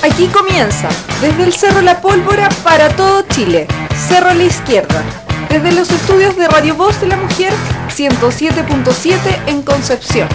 Aquí comienza, desde el Cerro La Pólvora para todo Chile, Cerro a la Izquierda, desde los estudios de Radio Voz de la Mujer, 107.7 en Concepción.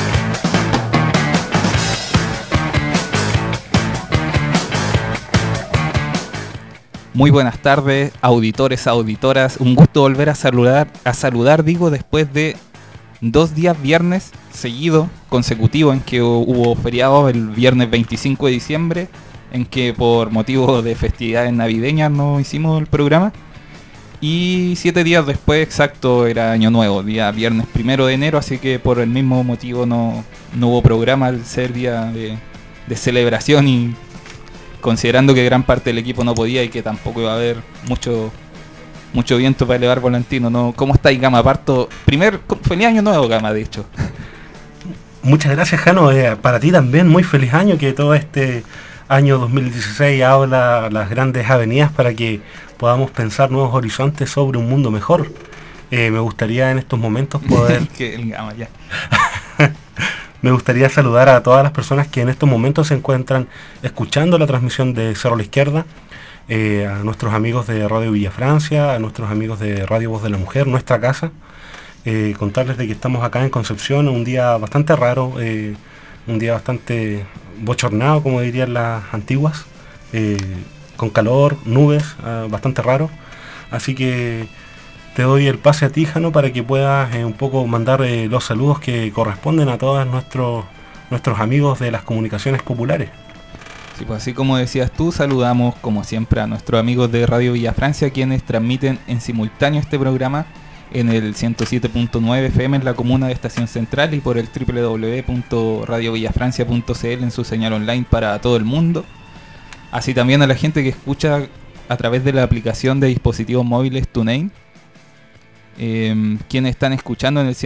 Muy buenas tardes, auditores, auditoras. Un gusto volver a saludar, después de 2 días viernes seguidos, consecutivos, en que hubo feriado el viernes 25 de diciembre, en que por motivo de festividades navideñas no hicimos el programa. Y 7 días después, exacto, era Año Nuevo, día viernes 1 de enero, así que por el mismo motivo no hubo programa al ser día de celebración, y considerando que gran parte del equipo no podía y que tampoco iba a haber mucho viento para elevar volantino, ¿no? ¿Cómo estáis, Gama? Parto. Feliz Año Nuevo, Gama, de hecho. Muchas gracias, Jano. Para ti también, muy feliz año, que todo este año 2016 abra las grandes avenidas para que podamos pensar nuevos horizontes sobre un mundo mejor. Me gustaría en estos momentos poder... Gama, ya. Me gustaría saludar a todas las personas que en estos momentos se encuentran escuchando la transmisión de Cerro a la Izquierda, a nuestros amigos de Radio Villa Francia, a nuestros amigos de Radio Voz de la Mujer, nuestra casa. Contarles de que estamos acá en Concepción, un día bastante raro, un día bastante bochornado, como dirían las antiguas, con calor, nubes, bastante raro. Así que te doy el pase a ti, Jano, para que puedas un poco mandar los saludos que corresponden a todos nuestros amigos de las comunicaciones populares. Sí, pues así como decías tú, saludamos como siempre a nuestros amigos de Radio Villa Francia, quienes transmiten en simultáneo este programa en el 107.9 FM en la comuna de Estación Central y por el www.radiovillafrancia.cl en su señal online para todo el mundo. Así también a la gente que escucha a través de la aplicación de dispositivos móviles TuneIn, quienes están escuchando en el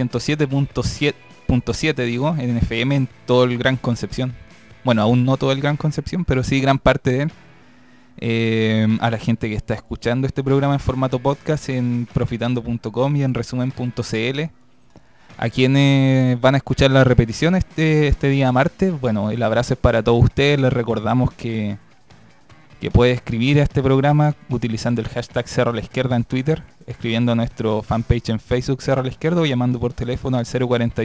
107.7 en FM en todo el Gran Concepción. Bueno, aún no todo el Gran Concepción, pero sí gran parte de él. A la gente que está escuchando este programa en formato podcast en profitando.com y en resumen.cl. A quienes van a escuchar la repetición este día martes, bueno, el abrazo es para todos ustedes. Les recordamos que puede escribir a este programa utilizando el hashtag Cerro a la Izquierda en Twitter, escribiendo a nuestro fanpage en Facebook Cerro a la Izquierda o llamando por teléfono al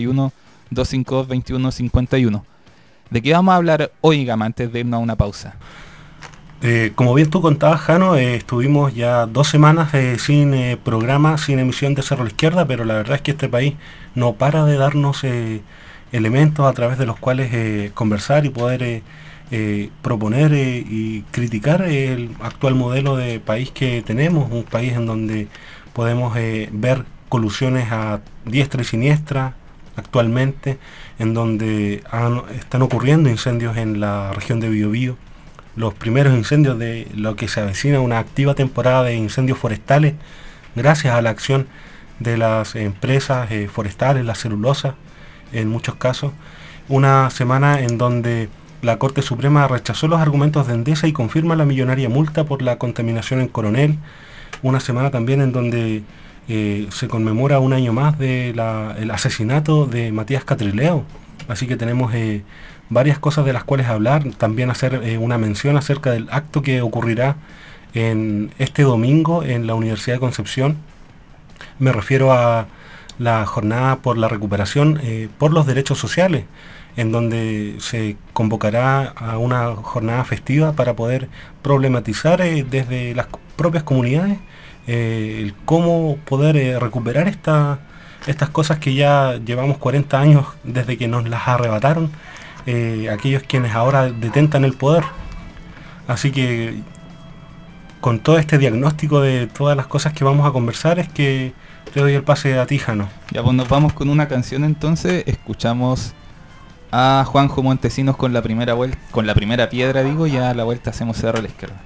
041-252-2151. ¿De qué vamos a hablar hoy, Gama, antes de irnos a una pausa? Como bien tú contabas, Jano, estuvimos ya 2 semanas sin programa, sin emisión de Cerro a la Izquierda, pero la verdad es que este país no para de darnos elementos a través de los cuales conversar y poder proponer y criticar el actual modelo de país que tenemos, un país en donde podemos ver colusiones a diestra y siniestra actualmente, en donde están ocurriendo incendios en la región de Biobío, los primeros incendios de lo que se avecina una activa temporada de incendios forestales, gracias a la acción de las empresas forestales, la celulosa, en muchos casos. Una semana en donde la Corte Suprema rechazó los argumentos de Endesa y confirma la millonaria multa por la contaminación en Coronel. Una semana también en donde se conmemora un año más del asesinato de Matías Catrileo. Así que tenemos varias cosas de las cuales hablar. También hacer una mención acerca del acto que ocurrirá en este domingo en la Universidad de Concepción. Me refiero a la jornada por la recuperación por los derechos sociales, en donde se convocará a una jornada festiva para poder problematizar desde las propias comunidades el cómo poder recuperar estas cosas que ya llevamos 40 años desde que nos las arrebataron aquellos quienes ahora detentan el poder. Así que con todo este diagnóstico de todas las cosas que vamos a conversar es que te doy el pase a ti, Jano. Ya, pues nos vamos con una canción entonces. Escuchamos a Juanjo Montesinos con la primera piedra, y a la vuelta hacemos Cerro a la Izquierda.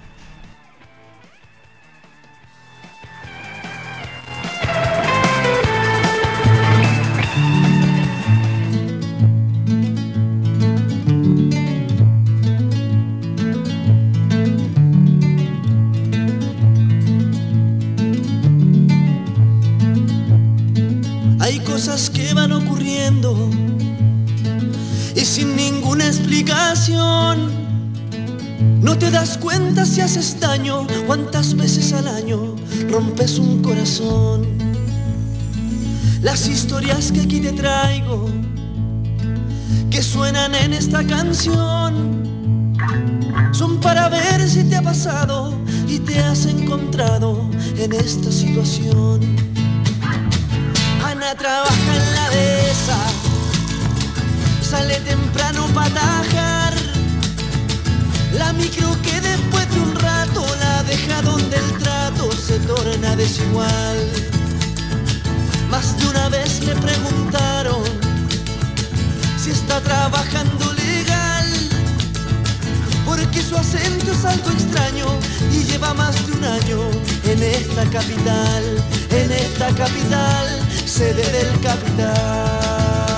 Hay cosas que van ocurriendo y sin ninguna explicación No te das cuenta si haces daño, cuántas veces al año rompes un corazón. Las historias que aquí te traigo, que suenan en esta canción, son para ver si te ha pasado y te has encontrado en esta situación. Ana trabaja en la dehesa, sale temprano para atajar la micro que después de un rato la deja donde el trato se torna desigual. Más de una vez le preguntaron si está trabajando legal, porque su acento es algo extraño y lleva más de un año en esta capital, sede del capital.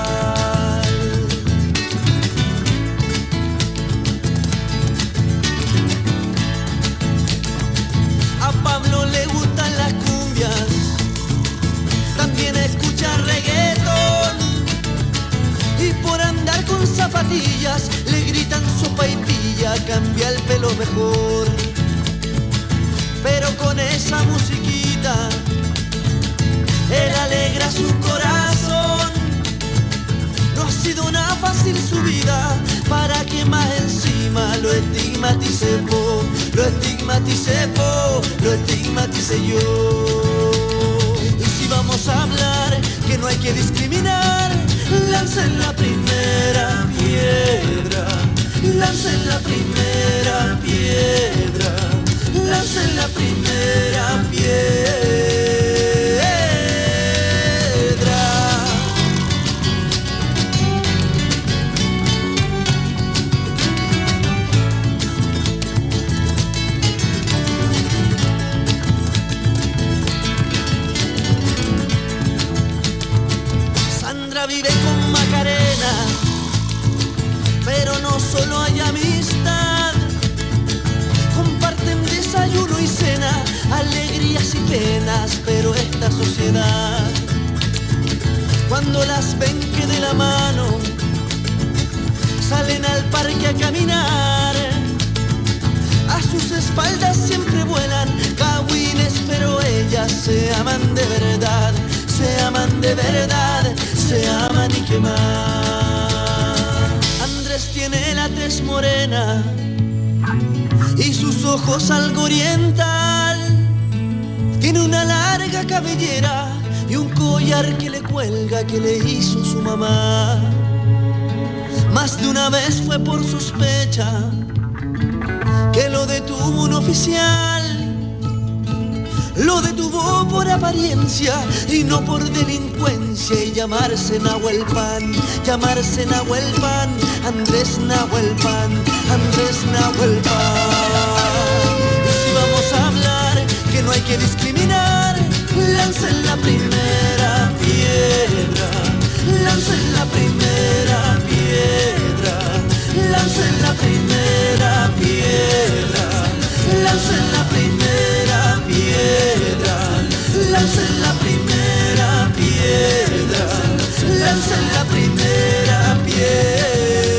A Pablo le gustan las cumbias, también escucha reggaetón, y por andar con zapatillas le gritan sopa y pilla, cambia el pelo mejor. Pero con esa musiquita él alegra su corazón. No ha sido nada fácil su vida, para que más encima lo estigmatice yo. Y si vamos a hablar que no hay que discriminar, lancen la primera piedra, lancen la primera piedra, lancen la primera piedra. Vive con Macarena, pero no solo hay amistad, comparten desayuno y cena, alegrías y penas, pero esta sociedad, cuando las ven que de la mano salen al parque a caminar, a sus espaldas siempre vuelan cagüines, pero ellas se aman de verdad, se aman de verdad, se aman y qué más. Andrés tiene la tez morena y sus ojos algo oriental, tiene una larga cabellera y un collar que le cuelga que le hizo su mamá. Más de una vez fue por sospecha que lo detuvo un oficial. Lo detuvo por apariencia y no por delincuencia, y llamarse Nahuel Pan, llamarse Nahuel Pan, Andrés Nahuel Pan, Andrés Nahuel Pan. Y si vamos a hablar que no hay que discriminar, lancen la primera piedra, lancen la primera piedra, lancen la primera piedra, lancen la primera piedra, lancen la primera piedra, lancen la primera piedra.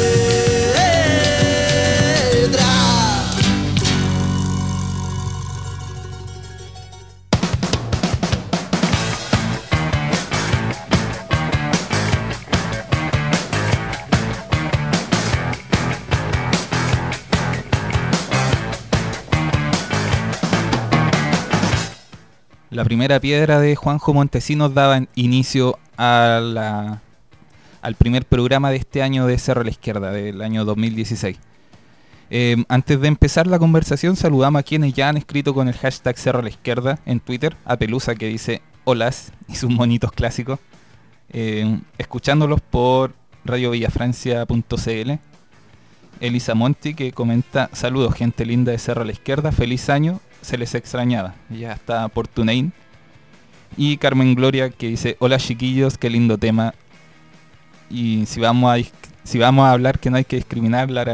La primera piedra de Juanjo Montesinos daba inicio al primer programa de este año de Cerro a la Izquierda, del año 2016. Antes de empezar la conversación, saludamos a quienes ya han escrito con el hashtag Cerro a la Izquierda en Twitter, a Pelusa, que dice holas y sus monitos clásicos, escuchándolos por radiovillafrancia.cl. Elisa Monti, que comenta: saludos gente linda de Cerro a la Izquierda, feliz año, se les extrañaba. Ya está por TuneIn. Y Carmen Gloria, que dice: hola chiquillos, qué lindo tema. Y si vamos a hablar que no hay que discriminar, la.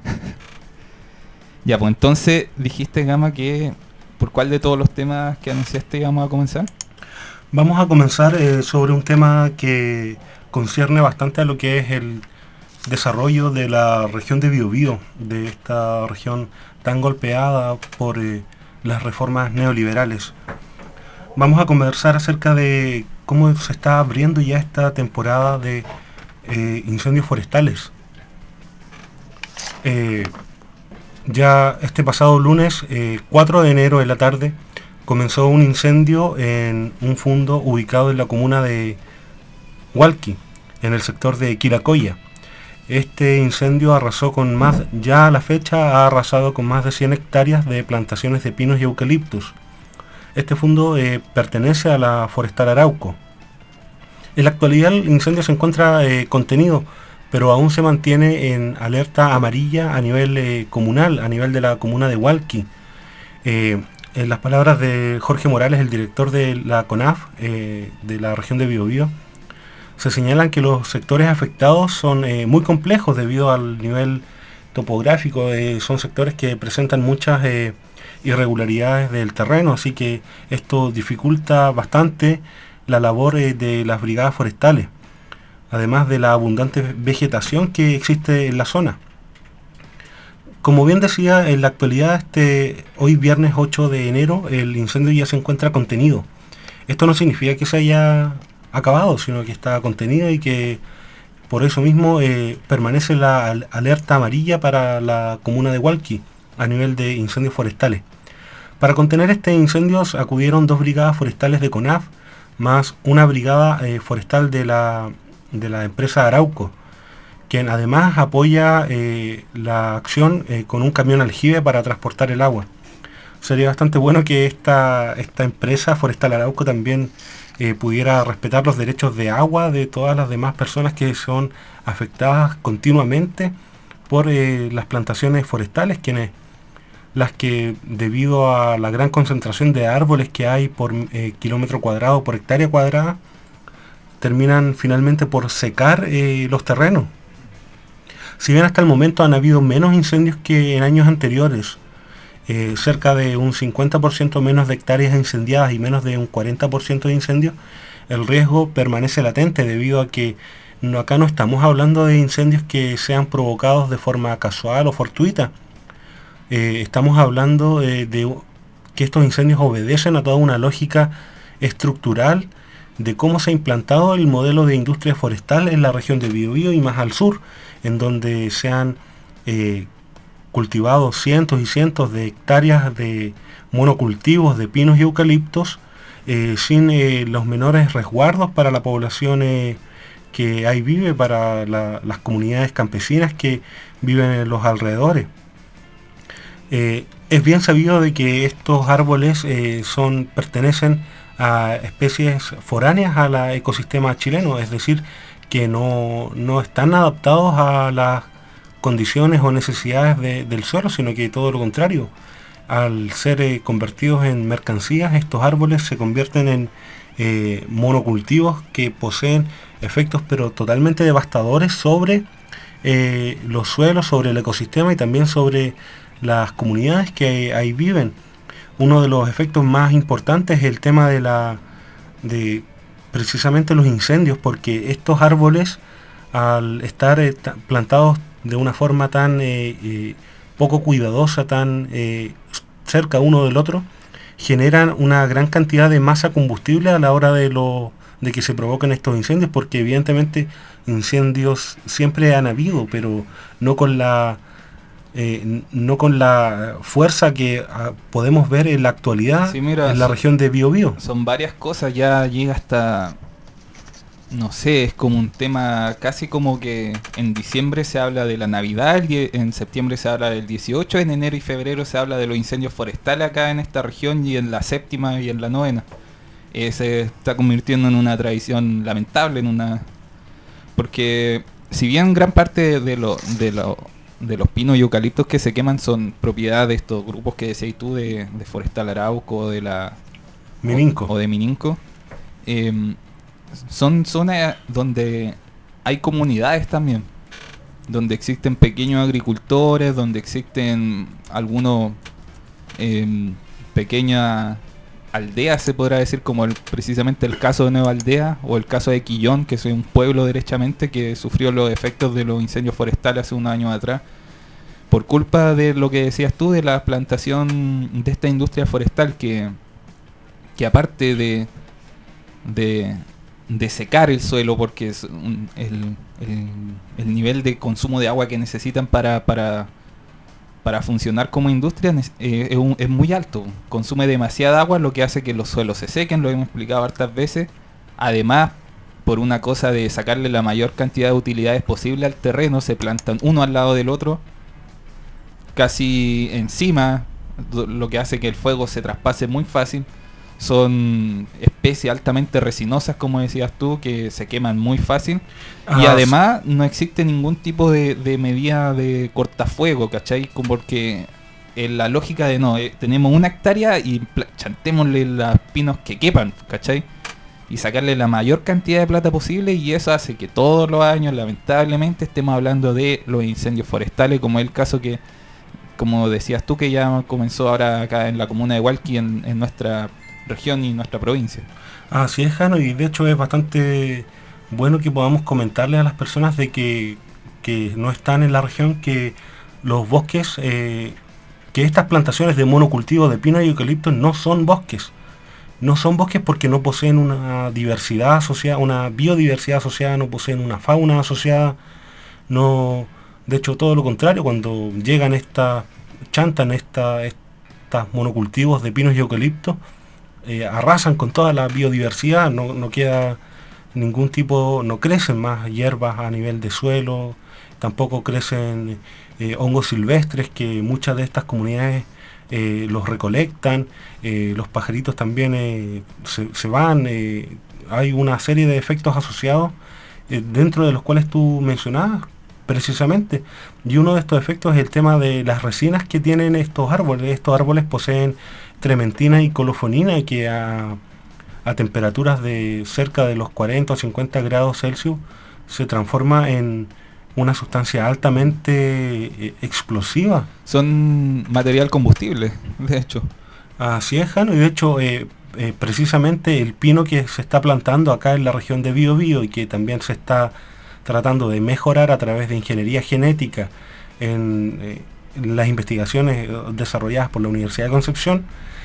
Ya, pues entonces dijiste, Gama, que ¿por cuál de todos los temas que anunciaste íbamos a comenzar? Vamos a comenzar sobre un tema que concierne bastante a lo que es el desarrollo de la región de Biobío, de esta región tan golpeada por las reformas neoliberales. Vamos a conversar acerca de cómo se está abriendo ya esta temporada de incendios forestales. Ya este pasado lunes, 4 de enero de la tarde, comenzó un incendio en un fundo ubicado en la comuna de Hualqui, en el sector de Quilacoya. Este incendio arrasó con ya a la fecha ha arrasado con más de 100 hectáreas de plantaciones de pinos y eucaliptus. Este fundo pertenece a la Forestal Arauco. En la actualidad el incendio se encuentra contenido, pero aún se mantiene en alerta amarilla a nivel comunal, a nivel de la comuna de Hualqui. En las palabras de Jorge Morales, el director de la CONAF, de la región de Biobío, se señalan que los sectores afectados son muy complejos debido al nivel topográfico. Son sectores que presentan muchas irregularidades del terreno, así que esto dificulta bastante la labor de las brigadas forestales, además de la abundante vegetación que existe en la zona. Como bien decía, en la actualidad, hoy viernes 8 de enero, el incendio ya se encuentra contenido. Esto no significa que se haya acabado, sino que está contenido y que por eso mismo permanece la alerta amarilla para la comuna de Hualqui a nivel de incendios forestales. Para contener este incendio acudieron 2 brigadas forestales de CONAF más una brigada forestal de la empresa Arauco, quien además apoya la acción con un camión aljibe para transportar el agua. Sería bastante bueno que esta empresa Forestal Arauco también pudiera respetar los derechos de agua de todas las demás personas que son afectadas continuamente por las plantaciones forestales, las que debido a la gran concentración de árboles que hay por kilómetro cuadrado, por hectárea cuadrada, terminan finalmente por secar los terrenos. Si bien hasta el momento han habido menos incendios que en años anteriores, cerca de un 50% menos de hectáreas incendiadas y menos de un 40% de incendios, el riesgo permanece latente debido a que acá no estamos hablando de incendios que sean provocados de forma casual o fortuita. Estamos hablando de que estos incendios obedecen a toda una lógica estructural de cómo se ha implantado el modelo de industria forestal en la región de Biobío y más al sur, en donde se han cultivado cientos y cientos de hectáreas de monocultivos de pinos y eucaliptos sin los menores resguardos para la población que ahí vive, para las comunidades campesinas que viven en los alrededores. Es bien sabido de que estos árboles pertenecen a especies foráneas al ecosistema chileno, es decir, que no están adaptados a las condiciones o necesidades del suelo, sino que todo lo contrario. Al ser convertidos en mercancías, estos árboles se convierten en monocultivos que poseen efectos pero totalmente devastadores sobre los suelos, sobre el ecosistema y también sobre las comunidades que ahí viven. Uno de los efectos más importantes es el tema de precisamente los incendios, porque estos árboles, al estar plantados de una forma tan poco cuidadosa, tan cerca uno del otro, generan una gran cantidad de masa combustible a la hora de que se provoquen estos incendios, porque evidentemente incendios siempre han habido, pero no con la fuerza que podemos ver en la actualidad. Sí, mira, en la región de Biobío. Son varias cosas, ya llega hasta, no sé, es como un tema casi como que en diciembre se habla de la Navidad, en septiembre se habla del 18, en enero y febrero se habla de los incendios forestales acá en esta región y en la séptima y en la novena. Se está convirtiendo en una tradición lamentable, porque si bien gran parte de los pinos y eucaliptos que se queman son propiedad de estos grupos que decías tú de Forestal Arauco o de la Mininco. O de Mininco, son zonas donde hay comunidades también, donde existen pequeños agricultores, donde existen algunos pequeñas aldeas, se podrá decir, como precisamente el caso de Nueva Aldea o el caso de Quillón, que es un pueblo derechamente que sufrió los efectos de los incendios forestales hace unos años atrás, por culpa de lo que decías tú, de la plantación de esta industria forestal que aparte de secar el suelo, porque es el nivel de consumo de agua que necesitan para funcionar como industria es muy alto. Consume demasiada agua, lo que hace que los suelos se sequen, lo hemos explicado hartas veces. Además, por una cosa de sacarle la mayor cantidad de utilidades posible al terreno, se plantan uno al lado del otro, casi encima, lo que hace que el fuego se traspase muy fácil. Son especies altamente resinosas, como decías tú, que se queman muy fácil. Y además no existe ningún tipo de medida de cortafuego, ¿cachai? Porque la lógica de tenemos 1 hectárea y chantémosle los pinos que quepan, ¿cachai? Y sacarle la mayor cantidad de plata posible, y eso hace que todos los años, lamentablemente, estemos hablando de los incendios forestales, como es el caso que, como decías tú, que ya comenzó ahora acá en la comuna de Hualqui, en nuestra región y nuestra provincia. Así es, Jano, y de hecho es bastante bueno que podamos comentarles a las personas de que no están en la región, que los bosques, que estas plantaciones de monocultivo de pino y eucalipto no son bosques. No son bosques porque no poseen una diversidad asociada, una biodiversidad asociada, no poseen una fauna asociada. No, de hecho, todo lo contrario, cuando llegan chantan estos monocultivos de pinos y eucaliptos, arrasan con toda la biodiversidad, no queda ningún tipo, no crecen más hierbas a nivel de suelo, tampoco crecen hongos silvestres que muchas de estas comunidades los recolectan, los pajaritos también se van, hay una serie de efectos asociados dentro de los cuales tú mencionabas precisamente, y uno de estos efectos es el tema de las resinas que tienen estos árboles. Estos árboles poseen trementina y colofonina, que a temperaturas de cerca de los 40 o 50 grados Celsius se transforma en una sustancia altamente explosiva. Son material combustible, de hecho. Así es, Jano, y de hecho precisamente el pino que se está plantando acá en la región de Biobío y que también se está tratando de mejorar a través de ingeniería genética en las investigaciones desarrolladas por la Universidad de Concepción,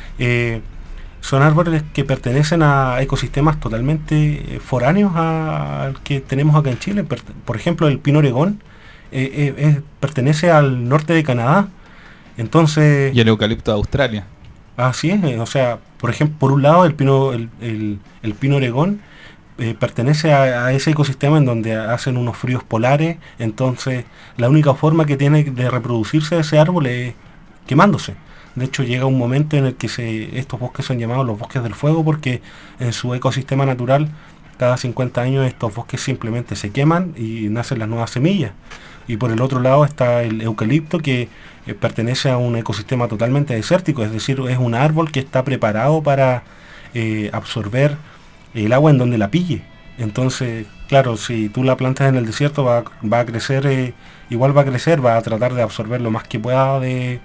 son árboles que pertenecen a ecosistemas totalmente foráneos al que tenemos acá en Chile. Por ejemplo, el pino oregón pertenece al norte de Canadá. Entonces, y el eucalipto de Australia. Así es, o sea, por ejemplo, por un lado el pino oregón pertenece a ese ecosistema en donde hacen unos fríos polares. Entonces la única forma que tiene de reproducirse ese árbol es quemándose. De hecho, llega un momento en el que estos bosques son llamados los bosques del fuego, porque en su ecosistema natural, cada 50 años estos bosques simplemente se queman y nacen las nuevas semillas. Y por el otro lado está el eucalipto, que pertenece a un ecosistema totalmente desértico, es decir, es un árbol que está preparado para absorber el agua en donde la pille. Entonces, claro, si tú la plantas en el desierto va a crecer, igual va a crecer, va a tratar de absorber lo más que pueda de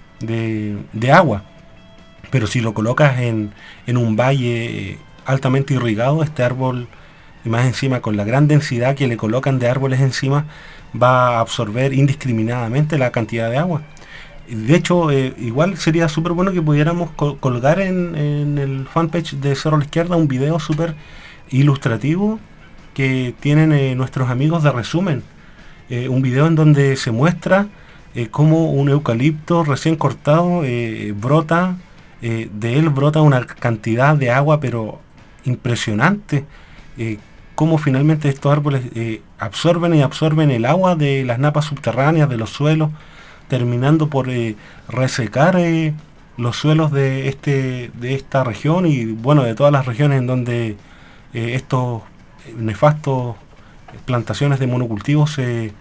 agua. Pero si lo colocas en un valle altamente irrigado, este árbol, y más encima con la gran densidad que le colocan de árboles encima, va a absorber indiscriminadamente la cantidad de agua. De hecho, igual sería súper bueno que pudiéramos colgar en el fanpage de Cerro a la Izquierda un video súper ilustrativo que tienen nuestros amigos de Resumen. Un video en donde se muestra cómo un eucalipto recién cortado brota, de él brota una cantidad de agua pero impresionante, cómo finalmente estos árboles absorben el agua de las napas subterráneas, de los suelos, terminando por resecar los suelos de esta región y bueno, de todas las regiones en donde estos nefastos plantaciones de monocultivos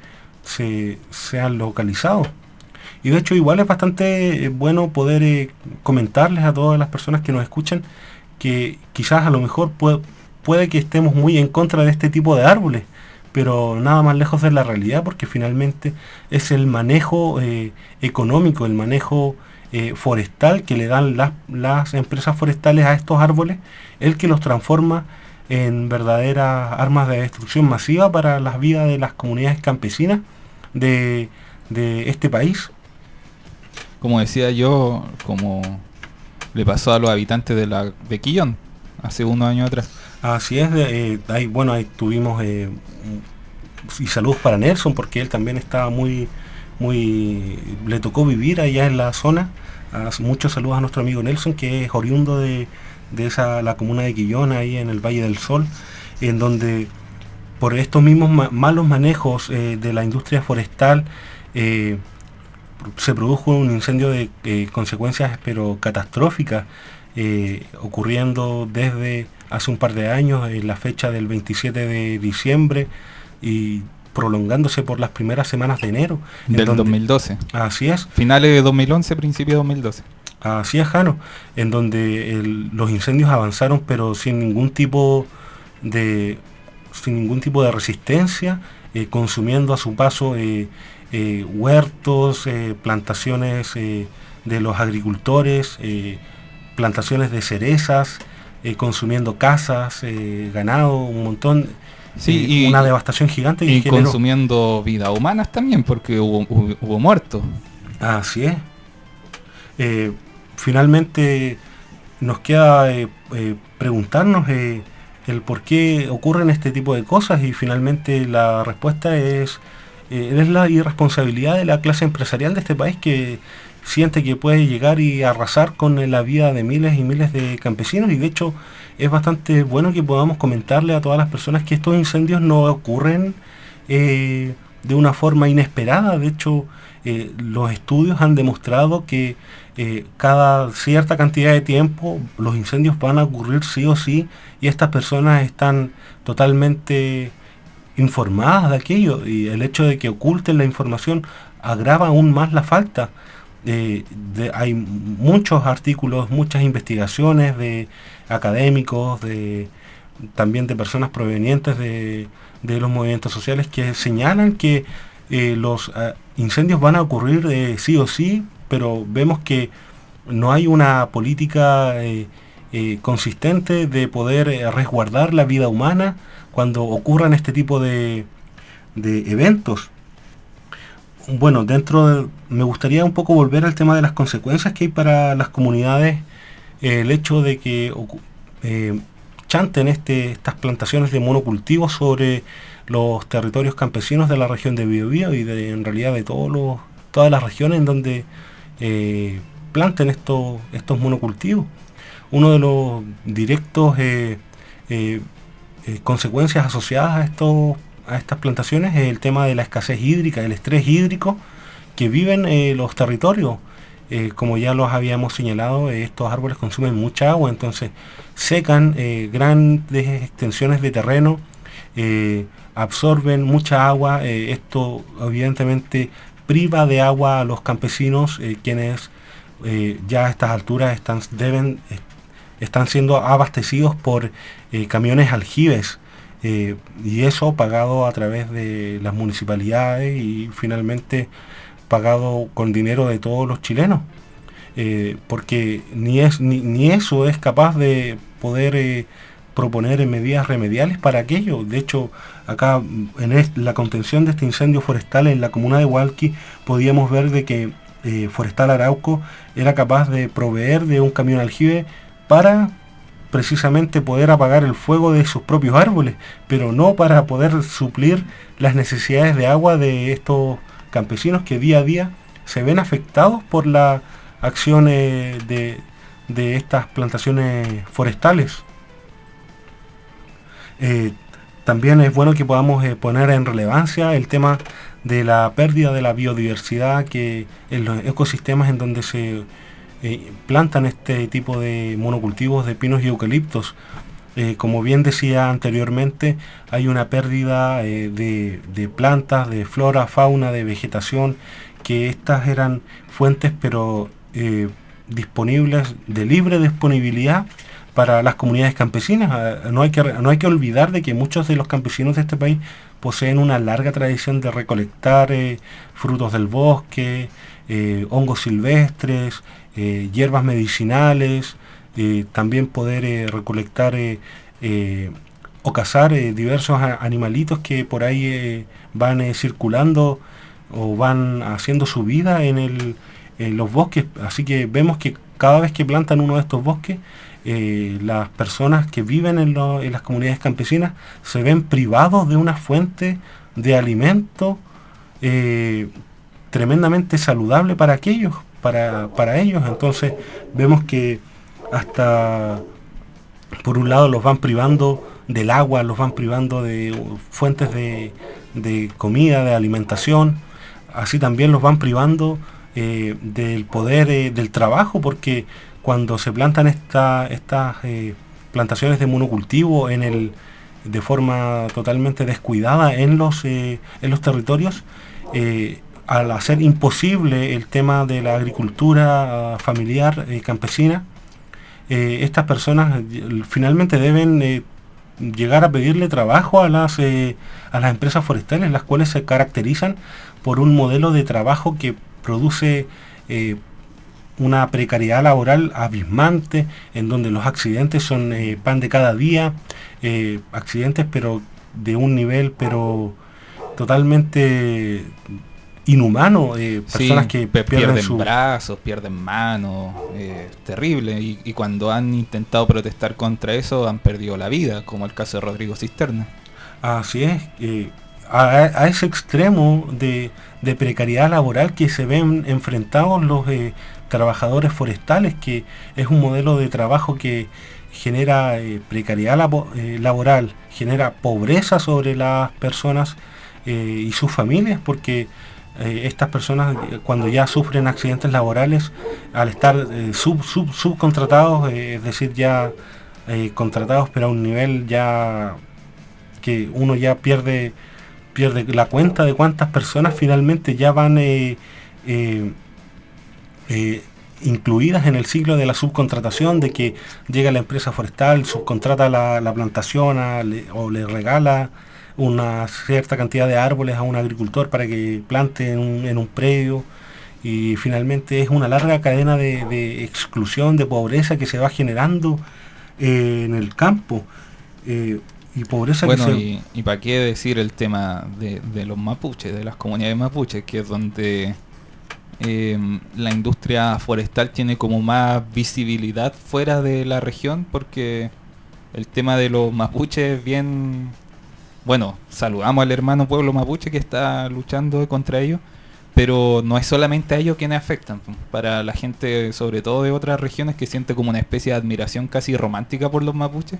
se han localizado. Y de hecho igual es bastante bueno poder comentarles a todas las personas que nos escuchan que quizás a lo mejor puede que estemos muy en contra de este tipo de árboles, pero nada más lejos de la realidad, porque finalmente es el manejo económico, el manejo forestal que le dan las empresas forestales a estos árboles, el que los transforma en verdaderas armas de destrucción masiva para las vidas de las comunidades campesinas de este país. Como decía yo, como le pasó a los habitantes de Quillón hace unos años atrás. Así es, ahí tuvimos, y saludos para Nelson, porque él también estaba le tocó vivir allá en la zona. Muchos saludos a nuestro amigo Nelson, que es oriundo de la comuna de Quillón, ahí en el Valle del Sol, en donde por estos mismos malos manejos de la industria forestal se produjo un incendio de consecuencias pero catastróficas, ocurriendo desde hace un par de años, en la fecha del 27 de diciembre, y prolongándose por las primeras semanas de enero. Del 2012. Así es. Finales de 2011, principio de 2012. Así es, Jano, en donde los incendios avanzaron, pero sin ningún tipo de resistencia, consumiendo a su paso huertos, plantaciones de los agricultores, plantaciones de cerezas, consumiendo casas, ganado, un montón. Sí, una devastación gigante. Y consumiendo vidas humanas también, porque hubo muertos. Así es. Finalmente nos queda preguntarnos el por qué ocurren este tipo de cosas, y finalmente la respuesta es la irresponsabilidad de la clase empresarial de este país, que siente que puede llegar y arrasar con la vida de miles y miles de campesinos. Y de hecho es bastante bueno que podamos comentarle a todas las personas que estos incendios no ocurren de una forma inesperada. De hecho, los estudios han demostrado que cada cierta cantidad de tiempo los incendios van a ocurrir sí o sí, y estas personas están totalmente informadas de aquello, y el hecho de que oculten la información agrava aún más la falta. Hay muchos artículos, muchas investigaciones de académicos, también de personas provenientes de los movimientos sociales, que señalan que los incendios van a ocurrir sí o sí, pero vemos que no hay una política consistente de poder resguardar la vida humana cuando ocurran este tipo de eventos. Bueno, me gustaría un poco volver al tema de las consecuencias que hay para las comunidades, el hecho de que chanten estas plantaciones de monocultivos sobre los territorios campesinos de la región de Biobío, y en realidad de todas las regiones en donde planten estos monocultivos. Uno de los directos consecuencias asociadas a estas plantaciones es el tema de la escasez hídrica, el estrés hídrico que viven los territorios. Como ya los habíamos señalado, estos árboles consumen mucha agua, entonces secan grandes extensiones de terreno, absorben mucha agua. Esto evidentemente priva de agua a los campesinos, quienes ya a estas alturas están siendo abastecidos por camiones aljibes, y eso pagado a través de las municipalidades y finalmente pagado con dinero de todos los chilenos, porque ni eso es capaz de poder proponer medidas remediales para aquello. De hecho, acá en la contención de este incendio forestal en la comuna de Hualqui podíamos ver de que Forestal Arauco era capaz de proveer de un camión aljibe para precisamente poder apagar el fuego de sus propios árboles, pero no para poder suplir las necesidades de agua de estos campesinos que día a día se ven afectados por las acciones de estas plantaciones forestales. También es bueno que podamos poner en relevancia el tema de la pérdida de la biodiversidad que en los ecosistemas en donde se plantan este tipo de monocultivos de pinos y eucaliptos. Como bien decía anteriormente, hay una pérdida de plantas, de flora, fauna, de vegetación, que estas eran fuentes pero disponibles, de libre disponibilidad para las comunidades campesinas. No hay que olvidar de que muchos de los campesinos de este país poseen una larga tradición de recolectar frutos del bosque, hongos silvestres, hierbas medicinales, también poder recolectar o cazar diversos animalitos que por ahí van circulando o van haciendo su vida en los bosques. Así que vemos que cada vez que plantan uno de estos bosques, las personas que viven en las comunidades campesinas se ven privados de una fuente de alimento tremendamente saludable para aquellos, para ellos. Entonces vemos que hasta por un lado los van privando del agua, los van privando de fuentes de comida, de alimentación, así también los van privando del poder del trabajo, porque cuando se plantan estas plantaciones de monocultivo de forma totalmente descuidada en los territorios, al hacer imposible el tema de la agricultura familiar campesina, estas personas finalmente deben llegar a pedirle trabajo a las empresas forestales, las cuales se caracterizan por un modelo de trabajo que produce una precariedad laboral abismante, en donde los accidentes son pan de cada día, accidentes pero de un nivel totalmente inhumano, personas que pierden brazos, pierden manos, terrible, y cuando han intentado protestar contra eso han perdido la vida, como el caso de Rodrigo Cisterna. Así es, a ese extremo de precariedad laboral que se ven enfrentados los trabajadores forestales, que es un modelo de trabajo que genera precariedad laboral, genera pobreza sobre las personas y sus familias, porque estas personas cuando ya sufren accidentes laborales, al estar subcontratados, es decir, ya contratados pero a un nivel ya que uno ya pierde la cuenta de cuántas personas finalmente ya van incluidas en el ciclo de la subcontratación, de que llega la empresa forestal, subcontrata la plantación o le regala una cierta cantidad de árboles a un agricultor para que plante en un predio, y finalmente es una larga cadena de exclusión, de pobreza que se va generando en el campo, y pobreza y para qué decir el tema de los mapuches, de las comunidades mapuches, que es donde la industria forestal tiene como más visibilidad fuera de la región, porque el tema de los mapuches es bien... Bueno, saludamos al hermano pueblo mapuche que está luchando contra ellos, pero no es solamente a ellos quienes afectan. Para la gente, sobre todo de otras regiones, que siente como una especie de admiración casi romántica por los mapuches,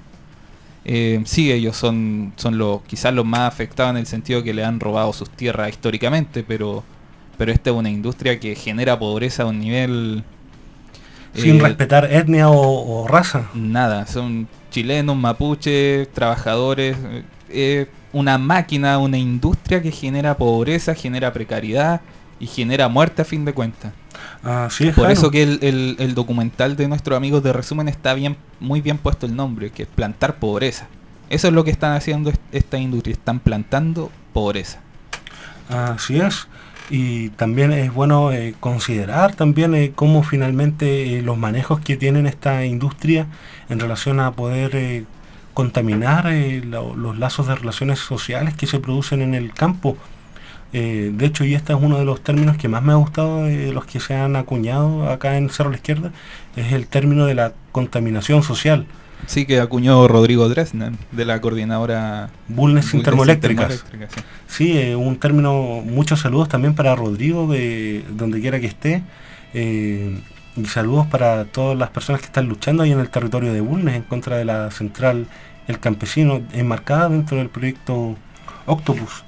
sí, ellos son quizás los más afectados en el sentido que le han robado sus tierras históricamente, pero esta es una industria que genera pobreza a un nivel... sin respetar etnia o raza. Nada, son chilenos, mapuches, trabajadores... una máquina, una industria que genera pobreza, genera precariedad y genera muerte a fin de cuentas. Así es, por claro. eso que el documental de nuestros amigos de Resumen está muy bien puesto el nombre, que es plantar pobreza. Eso es lo que están haciendo esta industria, están plantando pobreza. Así es. Y también es bueno considerar también cómo finalmente los manejos que tienen esta industria en relación a poder contaminar los lazos de relaciones sociales que se producen en el campo. De hecho, y este es uno de los términos que más me ha gustado de los que se han acuñado acá en Cerro La Izquierda, es el término de la contaminación social. Sí, que acuñó Rodrigo Dresden, de la coordinadora Bulnes Termoeléctricas. Sí, un término, muchos saludos también para Rodrigo, donde quiera que esté. Y saludos para todas las personas que están luchando ahí en el territorio de Bulnes en contra de la central El Campesino, enmarcada dentro del proyecto Octopus.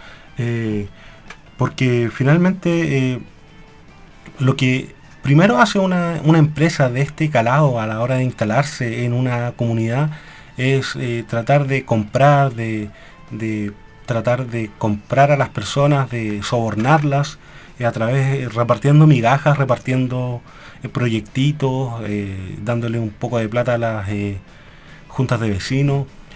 Porque finalmente lo que primero hace una empresa de este calado a la hora de instalarse en una comunidad es tratar de comprar, tratar de comprar a las personas, de sobornarlas a través, repartiendo migajas, repartiendo proyectitos, dándole un poco de plata a las juntas de vecinos,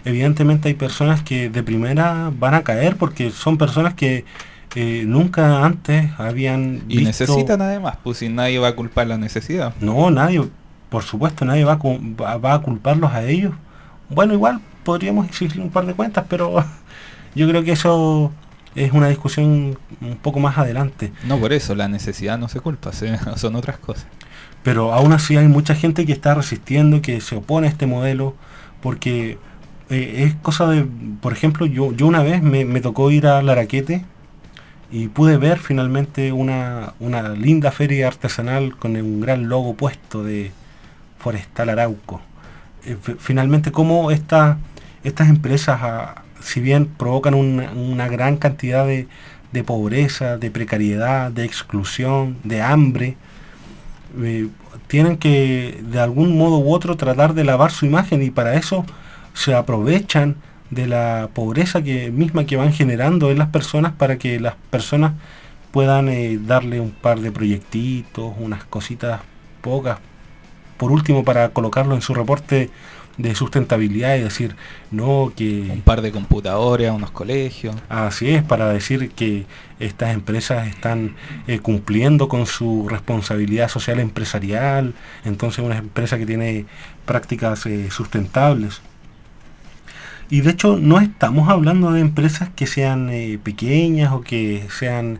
evidentemente hay personas que de primera van a caer porque son personas que nunca antes habían Y visto... necesitan además, pues si nadie va a culpar la necesidad. No, nadie, por supuesto, nadie va a culparlos a ellos. Bueno, igual podríamos exigir un par de cuentas, pero yo creo que eso es una discusión un poco más adelante. No, por eso, la necesidad no se culpa, son otras cosas. Pero aún así hay mucha gente que está resistiendo, que se opone a este modelo, porque es cosa de, por ejemplo, yo una vez me tocó ir a Laraquete y pude ver finalmente una linda feria artesanal con un gran logo puesto de Forestal Arauco. Finalmente cómo estas empresas, si bien provocan una gran cantidad de pobreza, de precariedad, de exclusión, de hambre, tienen que de algún modo u otro tratar de lavar su imagen, y para eso se aprovechan de la pobreza misma que van generando en las personas, para que las personas puedan darle un par de proyectitos, unas cositas pocas, por último para colocarlo en su reporte de sustentabilidad y decir, no, que... Un par de computadores, unos colegios. Así es, para decir que estas empresas están cumpliendo con su responsabilidad social empresarial, entonces una empresa que tiene prácticas sustentables. Y de hecho no estamos hablando de empresas que sean pequeñas o que sean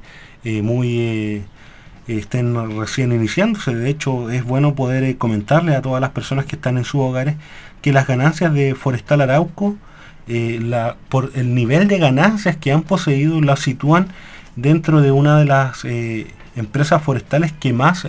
estén recién iniciándose. De hecho es bueno poder comentarle a todas las personas que están en sus hogares que las ganancias de Forestal Arauco, por el nivel de ganancias que han poseído, las sitúan dentro de una de las empresas forestales que más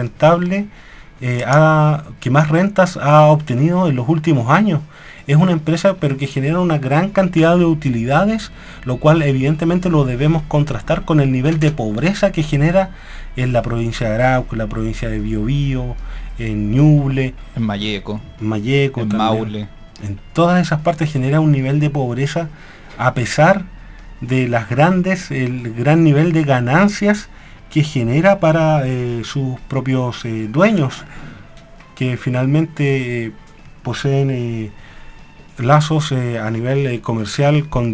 que más rentas ha obtenido en los últimos años. Es una empresa pero que genera una gran cantidad de utilidades, lo cual evidentemente lo debemos contrastar con el nivel de pobreza que genera en la provincia de Arauco, en la provincia de Biobío, en Ñuble, en Malleco, en también, Maule. En todas esas partes genera un nivel de pobreza, a pesar de el gran nivel de ganancias que genera para sus propios dueños, que finalmente poseen lazos a nivel comercial con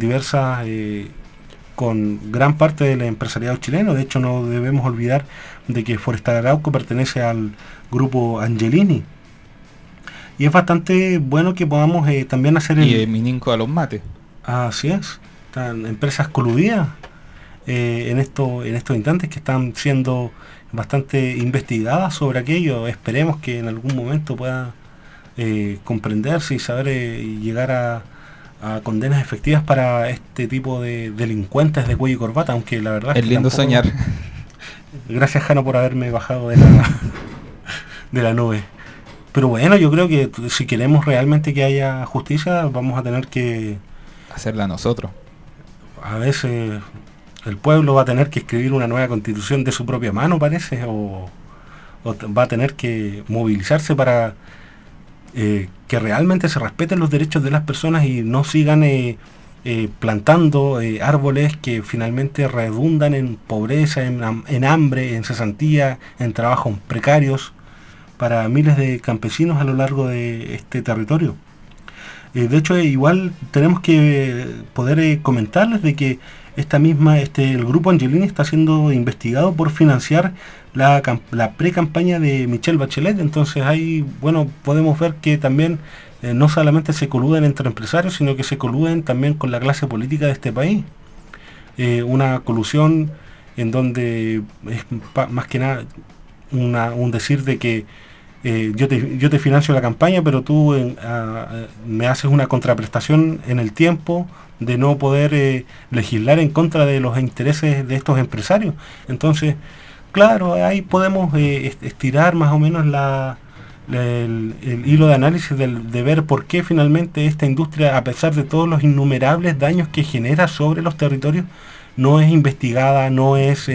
con gran parte del empresariado chileno. De hecho, no debemos olvidar de que Forestal Arauco pertenece al grupo Angelini, y es bastante bueno que podamos también hacer y Mininco a los mates. Así es, están empresas coludidas en estos instantes, que están siendo bastante investigadas sobre aquello. Esperemos que en algún momento pueda comprenderse y saber llegar a condenas efectivas para este tipo de delincuentes de cuello y corbata, aunque la verdad es que lindo soñar. Gracias, Jano, por haberme bajado de la nube. Pero bueno, yo creo que si queremos realmente que haya justicia, vamos a tener que hacerla nosotros. A veces el pueblo va a tener que escribir una nueva constitución de su propia mano, parece, o va a tener que movilizarse para que realmente se respeten los derechos de las personas y no sigan plantando árboles que finalmente redundan en pobreza, en hambre, en cesantía, en trabajos precarios para miles de campesinos a lo largo de este territorio. De hecho, igual tenemos que poder comentarles de que el grupo Angelini está siendo investigado por financiar la pre-campaña de Michelle Bachelet. Entonces ahí, bueno, podemos ver que también no solamente se coluden entre empresarios, sino que se coluden también con la clase política de este país. Una colusión en donde es más que nada un decir de que yo te financio la campaña, pero tú me haces una contraprestación en el tiempo de no poder legislar en contra de los intereses de estos empresarios. Entonces, claro, ahí podemos estirar más o menos el hilo de análisis de ver por qué finalmente esta industria, a pesar de todos los innumerables daños que genera sobre los territorios, no es investigada, no es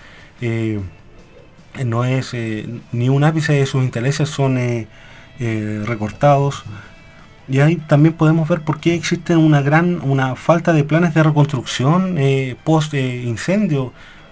ni un ápice de sus intereses son recortados. Y ahí también podemos ver por qué existe una falta de planes de reconstrucción post incendio.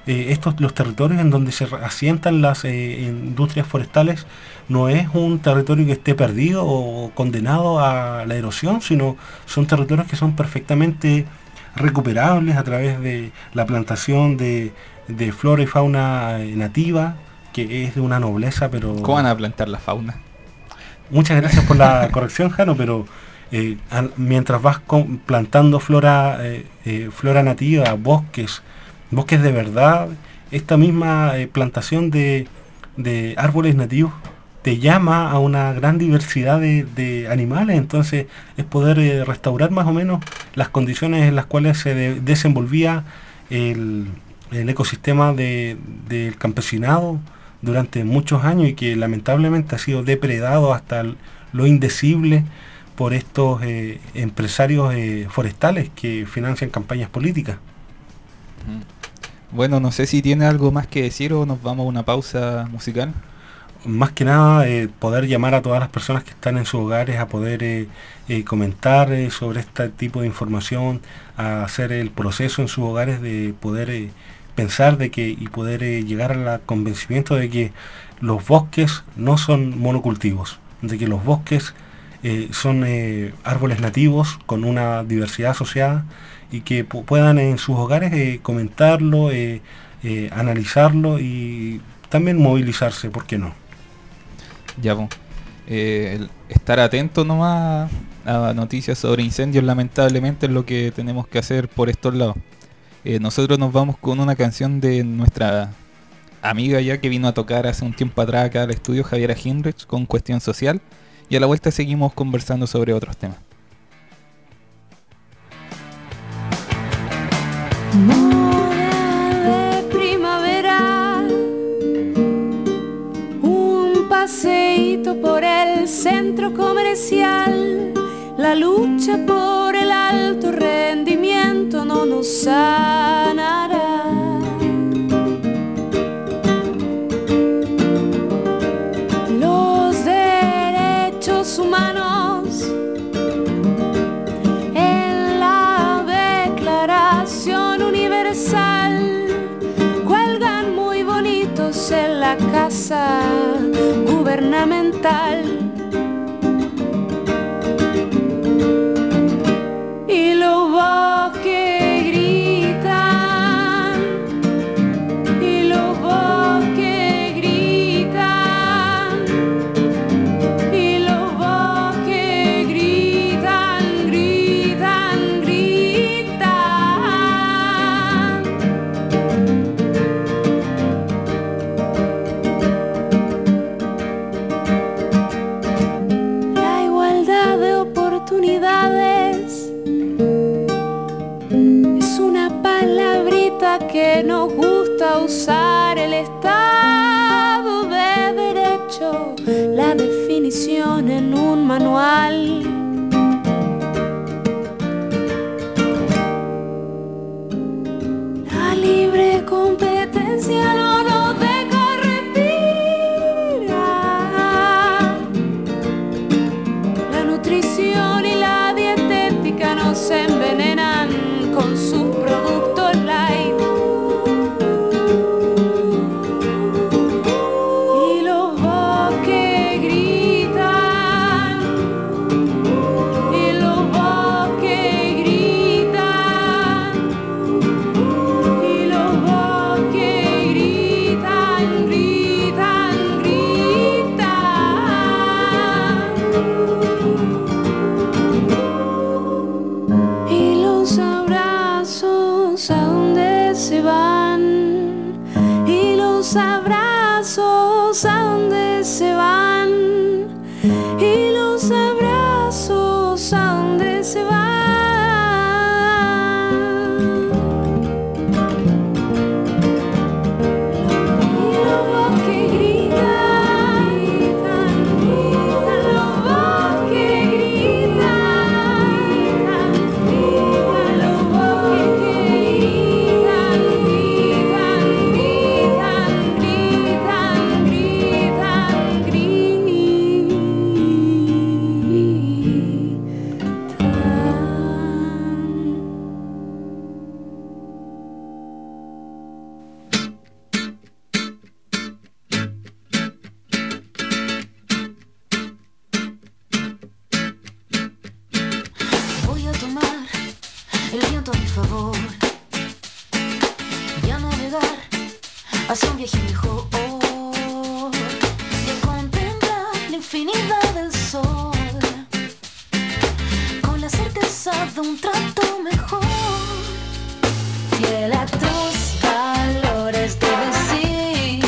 los territorios en donde se asientan las industrias forestales no es un territorio que esté perdido o condenado a la erosión, sino son territorios que son perfectamente recuperables a través de la plantación de flora y fauna nativa, que es de una nobleza, pero... ¿Cómo van a plantar la fauna? Muchas gracias por la corrección, Jano, pero mientras vas plantando flora nativa, bosques de verdad, esta misma plantación de árboles nativos te llama a una gran diversidad de animales. Entonces es poder restaurar más o menos las condiciones en las cuales se desenvolvía el ecosistema del campesinado durante muchos años y que lamentablemente ha sido depredado hasta lo indecible por estos empresarios forestales que financian campañas políticas. Bueno, no sé si tiene algo más que decir o nos vamos a una pausa musical. Más que nada, poder llamar a todas las personas que están en sus hogares a poder comentar sobre este tipo de información, a hacer el proceso en sus hogares de poder pensar y poder llegar al convencimiento de que los bosques no son monocultivos, de que los bosques son árboles nativos con una diversidad asociada y que puedan en sus hogares comentarlo, analizarlo y también movilizarse, ¿por qué no? Ya, pues, estar atento nomás a noticias sobre incendios, lamentablemente es lo que tenemos que hacer por estos lados. Nosotros nos vamos con una canción de nuestra amiga ya que vino a tocar hace un tiempo atrás acá al estudio, Javiera Hinrich, con Cuestión Social, y a la vuelta seguimos conversando sobre otros temas. Moda de primavera, un paseíto por el centro comercial, la lucha por el alto rendimiento no nos sanará. Los derechos humanos en la Declaración Universal cuelgan muy bonitos en la casa gubernamental. Y los bosques gritan, y los bosques gritan, y los bosques gritan, gritan, gritan. La igualdad de oportunidades es una palabrita que nos gusta usar. El Estado de Derecho, la definición en un manual. La libre competencia no nos deja respirar. La nutrición y la dietética nos envenenan con sus productos light. Y los bosques gritan, y los bosques gritan, y los bosques gritan, gritan, gritan. Y los abrazos a dónde se van, y los abrazos a dónde se van, y los abrazos a dónde se van. Y los bosques gritan, gritan, gritan, los bosques gritan, gritan, gritan, los bosques gritan, gritan, gritan, gritan, gritan, gritan. favor y a navegar hacia un viaje mejor y a contemplar la infinidad del sol con la certeza de un trato mejor. Fiel a tus valores debes ir,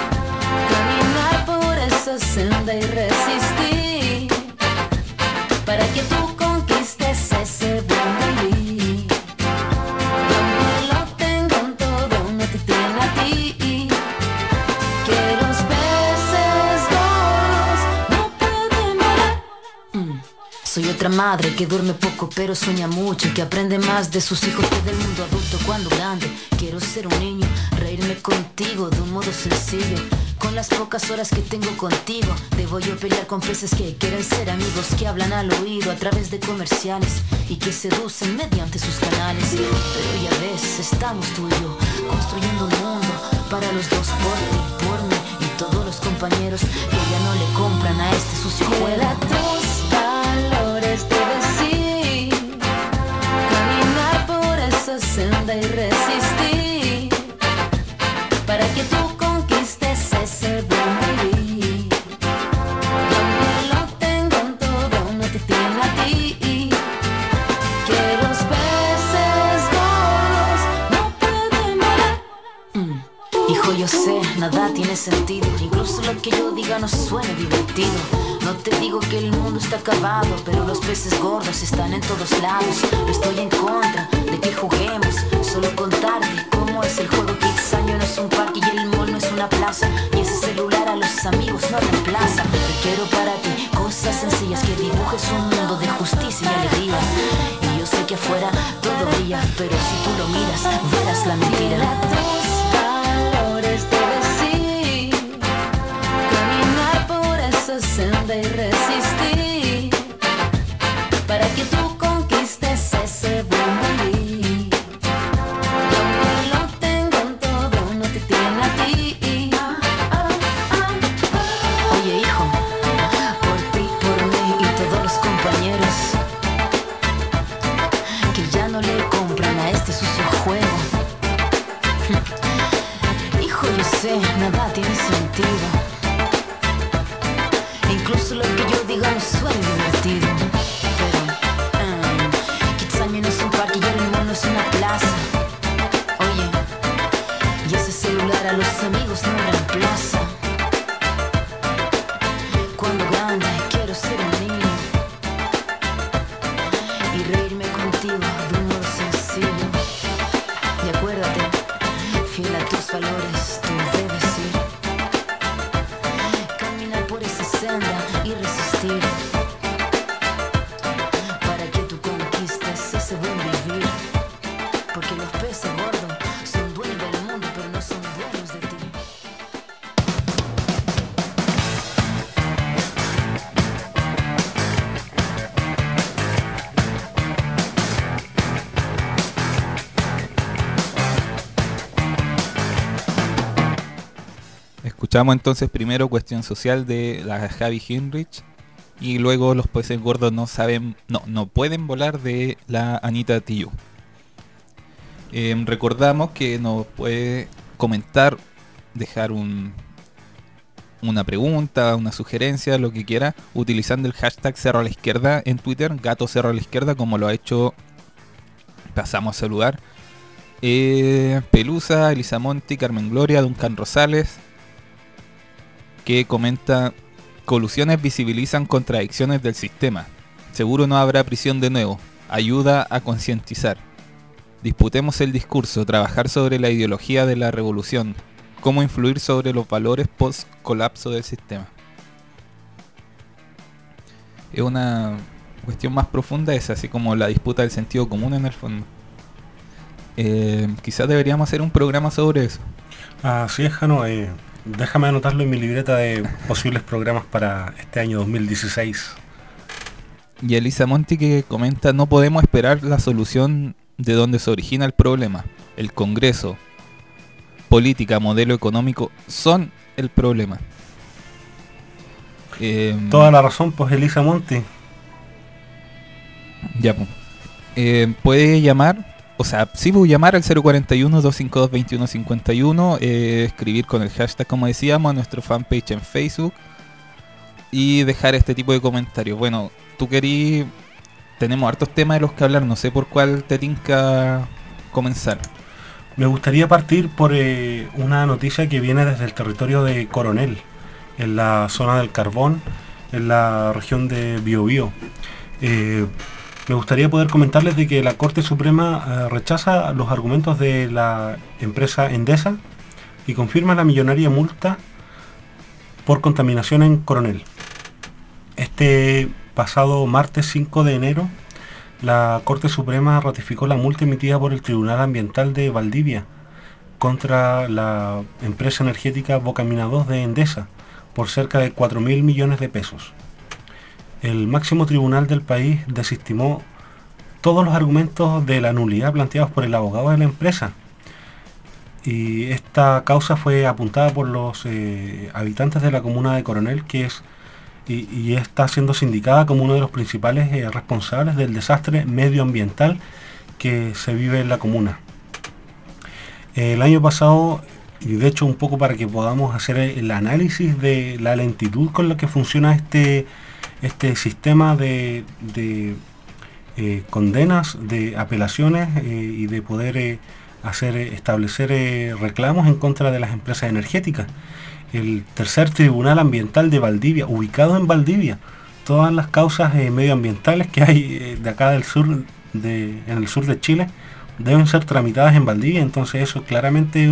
caminar por esa senda y resistir para que tú conquistes ese buen vivir. Y aunque lo tengan todo, no te tiene a ti, que los peces gordos no pueden volar. Soy otra madre que duerme poco pero sueña mucho y que aprende más de sus hijos que del mundo adulto cuando grande. Quiero ser un niño, reírme contigo de un modo sencillo. Con las pocas horas que tengo contigo, debo yo pelear con peces que quieren ser amigos, que hablan al oído a través de comerciales y que seducen mediante sus canales. Pero ya ves, estamos tú y yo construyendo un mundo para los dos, por ti, por mí y todos los compañeros que ya no le compran a este sucio juego. A tus valores debes ir, caminar por esa senda y resistir para que tú conquistes ese buen vivir. Y aunque lo tengan todo, no te tiene a ti, que los peces gordos no pueden volar. Hijo, yo sé, nada tiene sentido, incluso lo que yo diga no suena divertido. No te digo que el mundo está acabado, pero los peces gordos están en todos lados. No estoy en contra de que juguemos, solo contarte cómo es el juego. Kids Año no es un parque y el mall no es una plaza, y ese celular a los amigos no reemplaza. Quiero para ti cosas sencillas, que dibujes un mundo de justicia y alegría. Y yo sé que afuera todo brilla, pero si tú lo miras, verás la mentira. Tus valores debes ir, caminar por esa senda y resistir para que tú conquistes ese buen vivir. Y aunque lo tengan todo, no te tiene a ti. Oye, hijo, por ti, por mí y todos los compañeros que ya no le compran a este sucio juego. Hijo, yo sé, nada tiene sentido, incluso lo que yo diga no suena divertido. Pero Kitsania no es un parque y el mall no es una plaza. Oye, y ese celular a los amigos no reemplaza. Cuando grande quiero ser un niño y reírme contigo de un modo sencillo. Y acuérdate, fiel a tus valores, tú debes ir, caminar por esa senda y resistir para que tú conquistes ese buen vivir. Porque los peces gordos son dueños del mundo, pero no son dueños de ti. Escuchamos entonces primero Cuestión Social de la Javi Hinrich y luego Los peces gordos no pueden volar de la Anita Tijoux. Recordamos que nos puede comentar, dejar una pregunta, una sugerencia, lo que quiera, utilizando el hashtag Cerro a la Izquierda en Twitter, Gato Cerro a la Izquierda, como lo ha hecho. Pasamos a saludar Pelusa, Elisa Monti, Carmen Gloria, Duncan Rosales, que comenta: colusiones visibilizan contradicciones del sistema. Seguro no habrá prisión de nuevo. Ayuda a concientizar. Disputemos el discurso, trabajar sobre la ideología de la revolución, cómo influir sobre los valores post colapso del sistema. Es una cuestión más profunda, es así como la disputa del sentido común en el fondo. Quizás deberíamos hacer un programa sobre eso. Así es, Jano. Déjame anotarlo en mi libreta de posibles programas para este año 2016. Y Elisa Monti que comenta: no podemos esperar la solución de donde se origina el problema. El Congreso, política, modelo económico son el problema. Toda la razón, pues, Elisa Monti. Ya, pues. Puede llamar o sea, sí voy a llamar al 041-252-2151, escribir con el hashtag, como decíamos, a nuestro fanpage en Facebook y dejar este tipo de comentarios. Bueno, tú querí, tenemos hartos temas de los que hablar, no sé por cuál te tinca comenzar. Me gustaría partir por una noticia que viene desde el territorio de Coronel, en la zona del carbón, en la región de Biobío. Me gustaría poder comentarles de que la Corte Suprema rechaza los argumentos de la empresa Endesa y confirma la millonaria multa por contaminación en Coronel. Este pasado martes 5 de enero, la Corte Suprema ratificó la multa emitida por el Tribunal Ambiental de Valdivia contra la empresa energética Bocamina 2 de Endesa por cerca de 4.000 millones de pesos. El máximo tribunal del país desestimó todos los argumentos de la nulidad planteados por el abogado de la empresa, y esta causa fue apuntada por los habitantes de la comuna de Coronel, que es y está siendo sindicada como uno de los principales responsables del desastre medioambiental que se vive en la comuna. El año pasado, y de hecho un poco para que podamos hacer el análisis de la lentitud con la que funciona este sistema de condenas, de apelaciones y de poder establecer reclamos en contra de las empresas energéticas. El tercer tribunal ambiental de Valdivia, ubicado en Valdivia, todas las causas medioambientales que hay de acá del sur, en el sur de Chile, deben ser tramitadas en Valdivia. Entonces eso claramente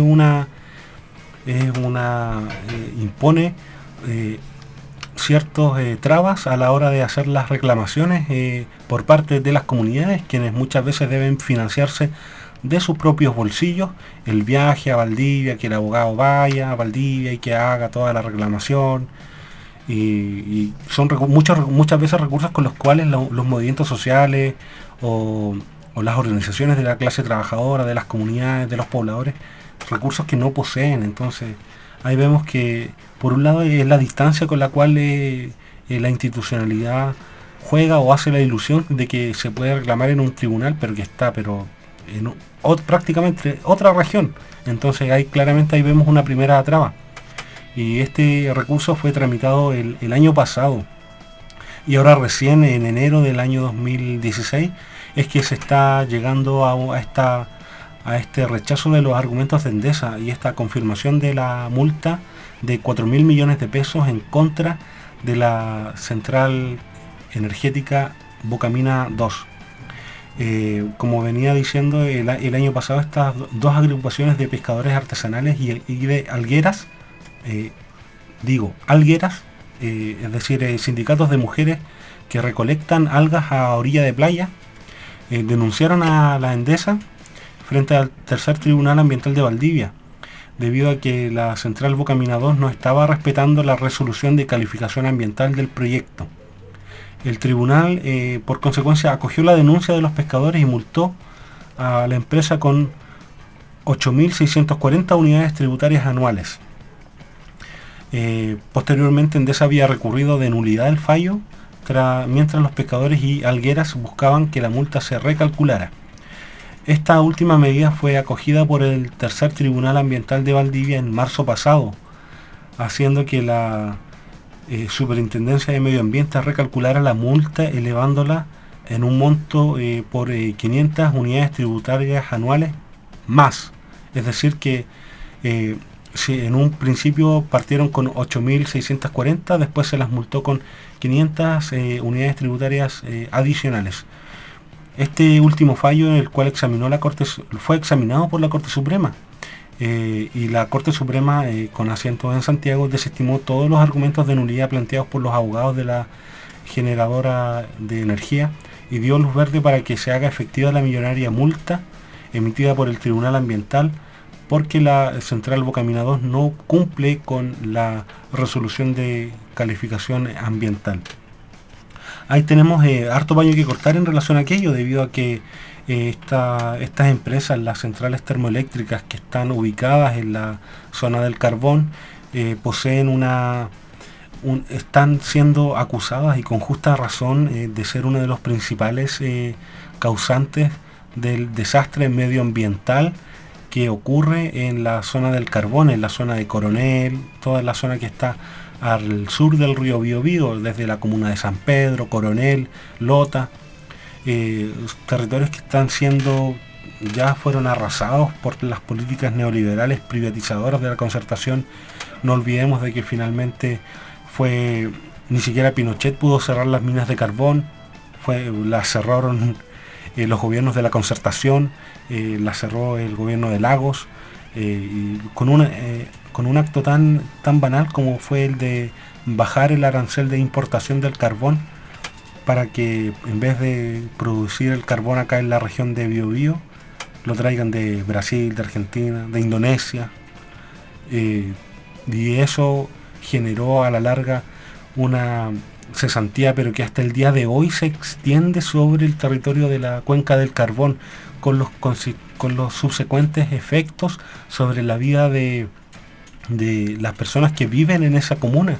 impone ciertos trabas a la hora de hacer las reclamaciones por parte de las comunidades, quienes muchas veces deben financiarse de sus propios bolsillos el viaje a Valdivia, que el abogado vaya a Valdivia y que haga toda la reclamación, y son muchas veces recursos con los cuales los movimientos sociales o las organizaciones de la clase trabajadora, de las comunidades, de los pobladores, recursos que no poseen. Entonces ahí vemos que por un lado es la distancia con la cual la institucionalidad juega o hace la ilusión de que se puede reclamar en un tribunal, pero que está en prácticamente otra región. Entonces ahí vemos una primera traba, y este recurso fue tramitado el año pasado, y ahora recién en enero del año 2016 es que se está llegando a este rechazo de los argumentos de Endesa y esta confirmación de la multa de 4.000 millones de pesos en contra de la central energética Bocamina 2. Como venía diciendo, el año pasado estas dos agrupaciones de pescadores artesanales y de algueras, es decir, sindicatos de mujeres que recolectan algas a orilla de playa, denunciaron a la Endesa frente al tercer tribunal ambiental de Valdivia, debido a que la central Bocamina 2 no estaba respetando la resolución de calificación ambiental del proyecto. El tribunal, por consecuencia, acogió la denuncia de los pescadores y multó a la empresa con 8.640 unidades tributarias anuales. Posteriormente, Endesa había recurrido de nulidad del fallo, mientras los pescadores y algueras buscaban que la multa se recalculara. Esta última medida fue acogida por el tercer tribunal ambiental de Valdivia en marzo pasado, haciendo que la Superintendencia de Medio Ambiente recalculara la multa, elevándola en un monto por 500 unidades tributarias anuales más. Es decir que si en un principio partieron con 8.640, después se las multó con 500 unidades tributarias adicionales. Este último fallo, en el cual fue examinado por la Corte Suprema, y la Corte Suprema, con asiento en Santiago, desestimó todos los argumentos de nulidad planteados por los abogados de la generadora de energía y dio luz verde para que se haga efectiva la millonaria multa emitida por el Tribunal Ambiental, porque la central Bocamina 2 no cumple con la resolución de calificación ambiental. Ahí tenemos harto paño que cortar en relación a aquello, debido a que estas empresas, las centrales termoeléctricas que están ubicadas en la zona del carbón, están siendo acusadas, y con justa razón, de ser uno de los principales causantes del desastre medioambiental que ocurre en la zona del Carbón, en la zona de Coronel, toda la zona que está al sur del río Biobío, desde la comuna de San Pedro, Coronel, Lota, territorios que están siendo, ya fueron arrasados por las políticas neoliberales privatizadoras de la concertación. No olvidemos de que finalmente ni siquiera Pinochet pudo cerrar las minas de carbón, las cerraron los gobiernos de la concertación, la cerró el gobierno de Lagos, y con un acto tan banal como fue el de bajar el arancel de importación del carbón para que en vez de producir el carbón acá en la región de Biobío, lo traigan de Brasil, de Argentina, de Indonesia, y eso generó a la larga una cesantía, pero que hasta el día de hoy se extiende sobre el territorio de la cuenca del Carbón, con los subsecuentes efectos sobre la vida de las personas que viven en esa comuna.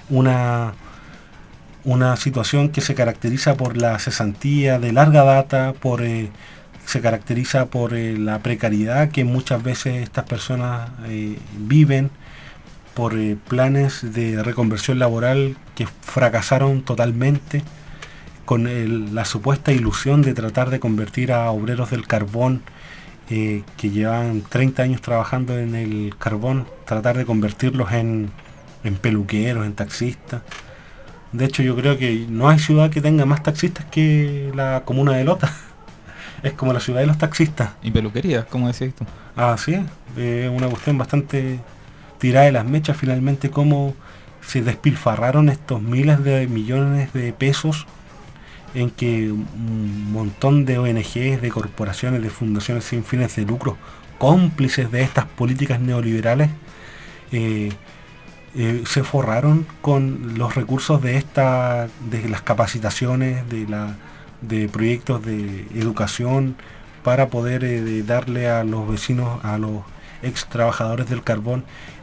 Una situación que se caracteriza por la cesantía de larga data, se caracteriza por la precariedad que muchas veces estas personas viven, por planes de reconversión laboral que fracasaron totalmente, con la supuesta ilusión de tratar de convertir a obreros del carbón que llevan 30 años trabajando en el carbón, tratar de convertirlos en peluqueros, en taxistas. De hecho, yo creo que no hay ciudad que tenga más taxistas que la comuna de Lota. Es como la ciudad de los taxistas. Y peluquerías, como decías tú. Sí, es una cuestión bastante tirada de las mechas finalmente, cómo se despilfarraron estos miles de millones de pesos en que un montón de ONGs, de corporaciones, de fundaciones sin fines de lucro, cómplices de estas políticas neoliberales, se forraron con los recursos de las capacitaciones, de proyectos de educación, para poder darle a los vecinos, a los ex trabajadores del carbón,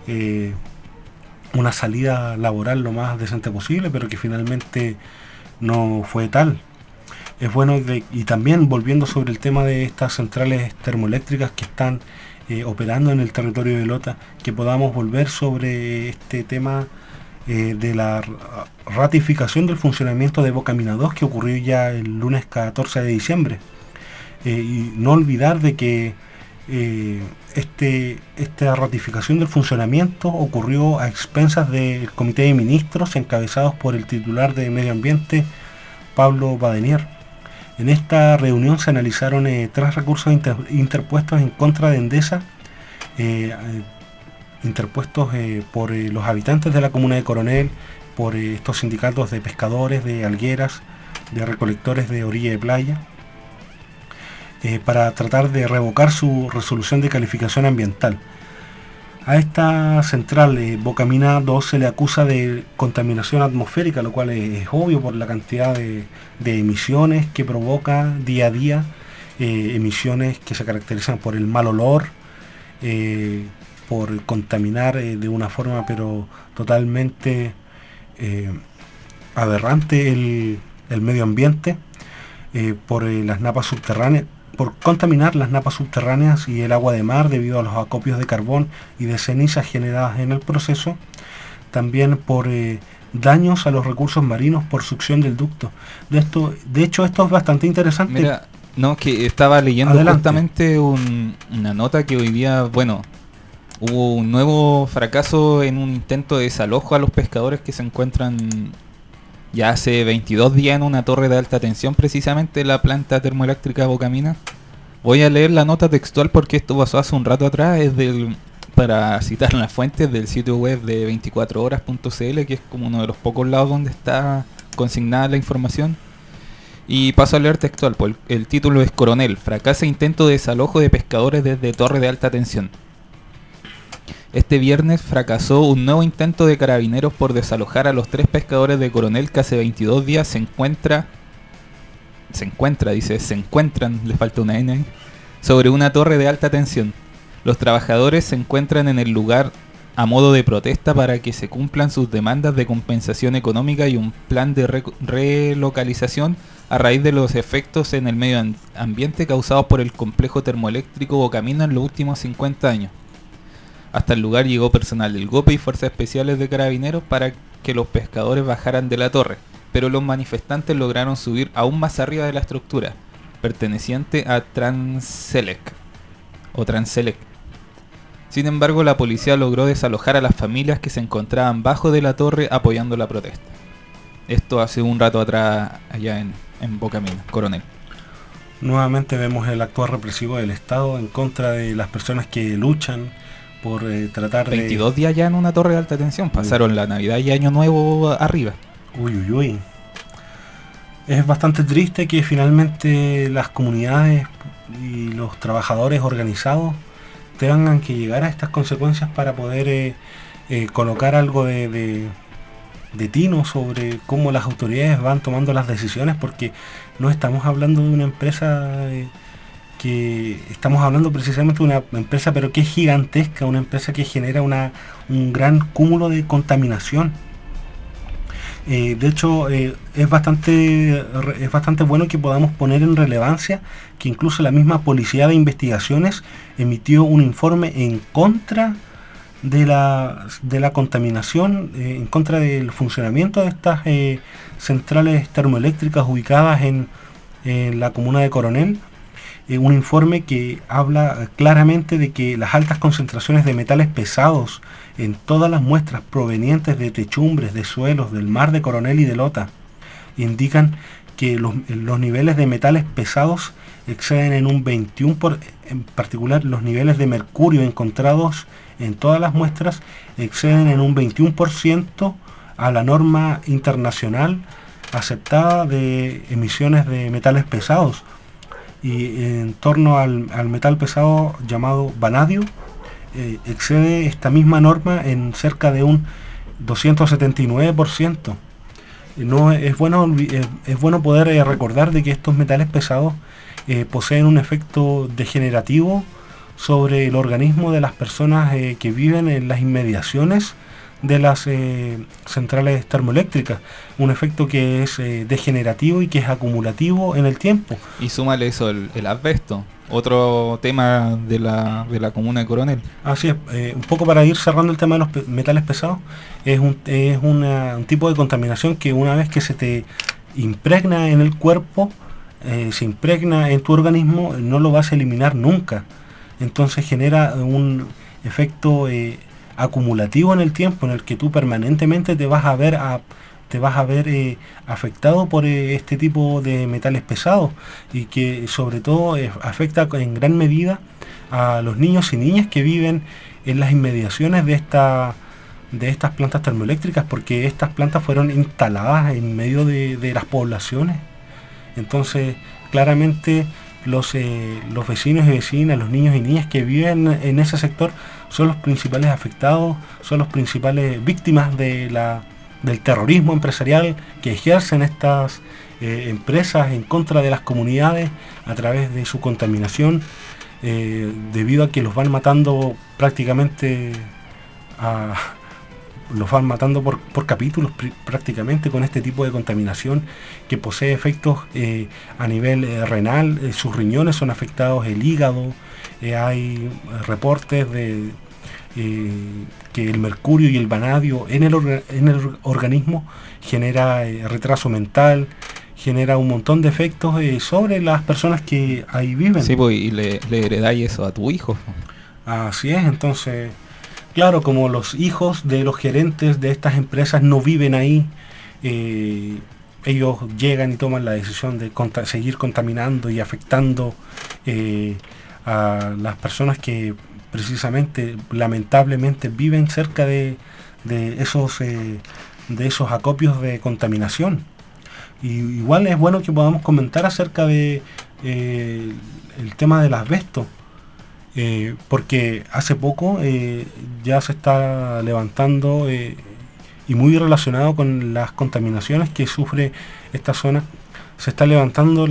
una salida laboral lo más decente posible, pero que finalmente no fue tal. Es bueno, y también volviendo sobre el tema de estas centrales termoeléctricas que están operando en el territorio de Lota, que podamos volver sobre este tema de la ratificación del funcionamiento de Bocamina 2, que ocurrió ya el lunes 14 de diciembre. Y no olvidar de que esta ratificación del funcionamiento ocurrió a expensas del Comité de Ministros, encabezados por el titular de Medio Ambiente, Pablo Badenier. En esta reunión se analizaron 3 recursos interpuestos en contra de Endesa, interpuestos por los habitantes de la comuna de Coronel, por estos sindicatos de pescadores, de algueras, de recolectores de orilla de playa, para tratar de revocar su resolución de calificación ambiental. A esta central Bocamina 2 se le acusa de contaminación atmosférica, lo cual es obvio por la cantidad de emisiones que provoca día a día, emisiones que se caracterizan por el mal olor, por contaminar de una forma pero totalmente aberrante el medio ambiente, por las napas subterráneas, por contaminar las napas subterráneas y el agua de mar debido a los acopios de carbón y de cenizas generadas en el proceso, también por daños a los recursos marinos por succión del ducto. De hecho, esto es bastante interesante. Mira, no, que estaba leyendo Adelante. justamente una nota que hoy día, bueno, hubo un nuevo fracaso en un intento de desalojo a los pescadores que se encuentran ya hace 22 días en una torre de alta tensión, precisamente la planta termoeléctrica Bocamina. Voy a leer la nota textual porque esto pasó hace un rato atrás, para citar las fuentes del sitio web de 24horas.cl, que es como uno de los pocos lados donde está consignada la información. Y paso a leer textual, pues el título es: Coronel, fracasa intento de desalojo de pescadores desde torre de alta tensión. Este viernes fracasó un nuevo intento de carabineros por desalojar a los 3 pescadores de Coronel que hace 22 días se encuentran, le falta una N ahí, sobre una torre de alta tensión. Los trabajadores se encuentran en el lugar a modo de protesta para que se cumplan sus demandas de compensación económica y un plan de relocalización a raíz de los efectos en el medio ambiente causados por el complejo termoeléctrico Bocamina en los últimos 50 años. Hasta el lugar llegó personal del GOPE y fuerzas especiales de carabineros para que los pescadores bajaran de la torre, pero los manifestantes lograron subir aún más arriba de la estructura, perteneciente a Transelec. Sin embargo, la policía logró desalojar a las familias que se encontraban bajo de la torre apoyando la protesta. Esto hace un rato atrás, allá en Bocamina, Coronel. Nuevamente vemos el actuar represivo del Estado en contra de las personas que luchan por tratar 22 días ya en una torre de alta tensión. Pasaron la Navidad y Año Nuevo arriba. Uy. Es bastante triste que finalmente las comunidades y los trabajadores organizados tengan que llegar a estas consecuencias para poder colocar algo de tino sobre cómo las autoridades van tomando las decisiones, porque no estamos hablando de una empresa que estamos hablando precisamente de una empresa pero que es gigantesca, una empresa que genera un gran cúmulo de contaminación. De hecho, es bastante bueno que podamos poner en relevancia que incluso la misma Policía de Investigaciones emitió un informe en contra de la contaminación, en contra del funcionamiento de estas centrales termoeléctricas ubicadas en la comuna de Coronel. Un informe que habla claramente de que las altas concentraciones de metales pesados en todas las muestras provenientes de techumbres, de suelos, del mar de Coronel y de Lota indican que los niveles de metales pesados exceden en un 21%, en particular los niveles de mercurio encontrados en todas las muestras exceden en un 21% a la norma internacional aceptada de emisiones de metales pesados. Y en torno al metal pesado llamado vanadio, excede esta misma norma en cerca de un 279%. Es bueno poder recordar de que estos metales pesados poseen un efecto degenerativo sobre el organismo de las personas que viven en las inmediaciones de las centrales termoeléctricas, un efecto que es degenerativo y que es acumulativo en el tiempo. Y súmale eso, el asbesto, otro tema de la comuna de Coronel. Así es, un poco para ir cerrando el tema de los metales pesados, es un tipo de contaminación que una vez que se te impregna en el cuerpo, se impregna en tu organismo, no lo vas a eliminar nunca. Entonces genera un efecto acumulativo en el tiempo, en el que tú permanentemente te vas a ver afectado por este tipo de metales pesados, y que sobre todo afecta en gran medida a los niños y niñas que viven en las inmediaciones de estas plantas termoeléctricas, porque estas plantas fueron instaladas en medio de las poblaciones. Entonces claramente los vecinos y vecinas, los niños y niñas que viven en ese sector son los principales afectados, son los principales víctimas del terrorismo empresarial que ejercen estas empresas en contra de las comunidades a través de su contaminación, debido a que los van matando prácticamente por capítulos prácticamente con este tipo de contaminación que posee efectos a nivel renal. Sus riñones son afectados, el hígado, hay reportes de que el mercurio y el vanadio en el organismo genera retraso mental, genera un montón de efectos sobre las personas que ahí viven. Sí, pues, y le heredáis eso a tu hijo. Así es. Entonces, claro, como los hijos de los gerentes de estas empresas no viven ahí, ellos llegan y toman la decisión de seguir contaminando y afectando a las personas que precisamente, lamentablemente, viven cerca de esos acopios de contaminación. Y igual es bueno que podamos comentar acerca de el tema del asbesto. Porque hace poco ya se está levantando, y muy relacionado con las contaminaciones que sufre esta zona, se está levantando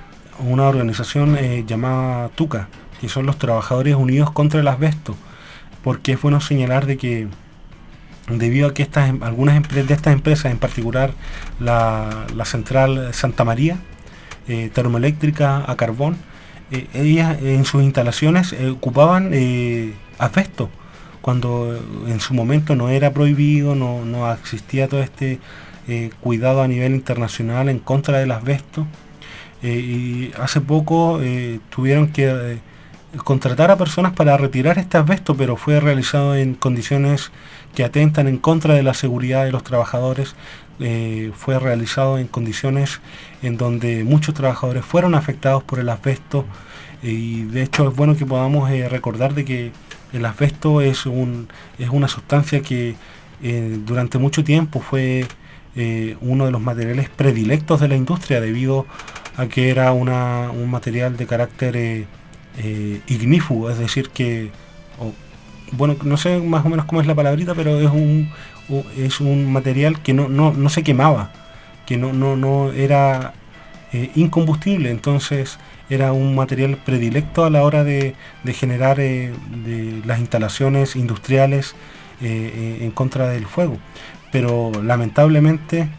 una organización llamada TUCA, que son los Trabajadores Unidos contra el Asbesto. porque es bueno señalar de que debido a que algunas de estas empresas, en particular la central Santa María, termoeléctrica a carbón, ellas en sus instalaciones ocupaban asbesto, cuando en su momento no era prohibido, no existía todo este cuidado a nivel internacional en contra del asbesto. Y hace poco tuvieron que contratar a personas para retirar este asbesto, pero fue realizado en condiciones que atentan en contra de la seguridad de los trabajadores. Fue realizado en condiciones en donde muchos trabajadores fueron afectados por el asbesto, y de hecho es bueno que podamos recordar de que el asbesto es una sustancia que durante mucho tiempo fue uno de los materiales predilectos de la industria, debido a que era un material de carácter ignífugo, es decir que, bueno, no sé más o menos cómo es la palabrita, pero es un material que no se quemaba, que no era incombustible, entonces era un material predilecto a la hora de generar de las instalaciones industriales en contra del fuego. Pero lamentablemente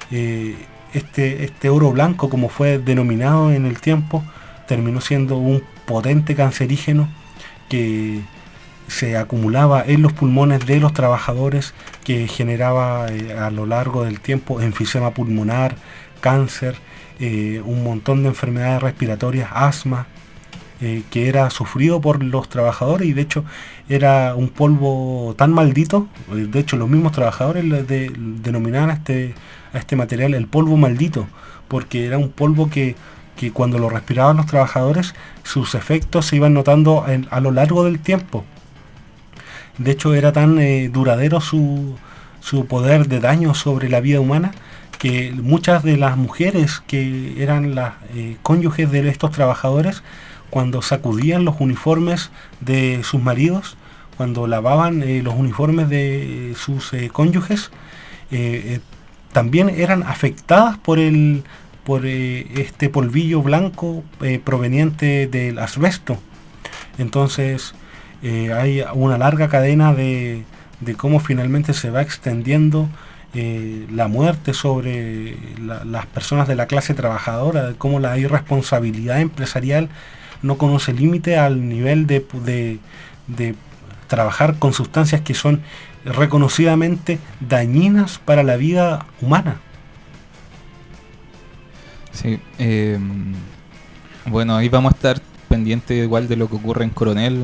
este oro blanco, como fue denominado en el tiempo, terminó siendo un potente cancerígeno que se acumulaba en los pulmones de los trabajadores, que generaba a lo largo del tiempo enfisema pulmonar, cáncer, un montón de enfermedades respiratorias, asma, que era sufrido por los trabajadores, y de hecho era un polvo tan maldito. De hecho los mismos trabajadores denominaban a este material el polvo maldito, porque era un polvo que cuando lo respiraban los trabajadores, sus efectos se iban notando a lo largo del tiempo. De hecho era tan duradero su poder de daño sobre la vida humana, que muchas de las mujeres que eran las cónyuges de estos trabajadores, cuando sacudían los uniformes de sus maridos, cuando lavaban los uniformes de sus cónyuges, también eran afectadas por este polvillo blanco proveniente del asbesto. Entonces hay una larga cadena de cómo finalmente se va extendiendo la muerte sobre las personas de la clase trabajadora, de cómo la irresponsabilidad empresarial no conoce límite al nivel de trabajar con sustancias que son reconocidamente dañinas para la vida humana. Sí, bueno, ahí vamos a estar pendientes igual de lo que ocurre en Coronel.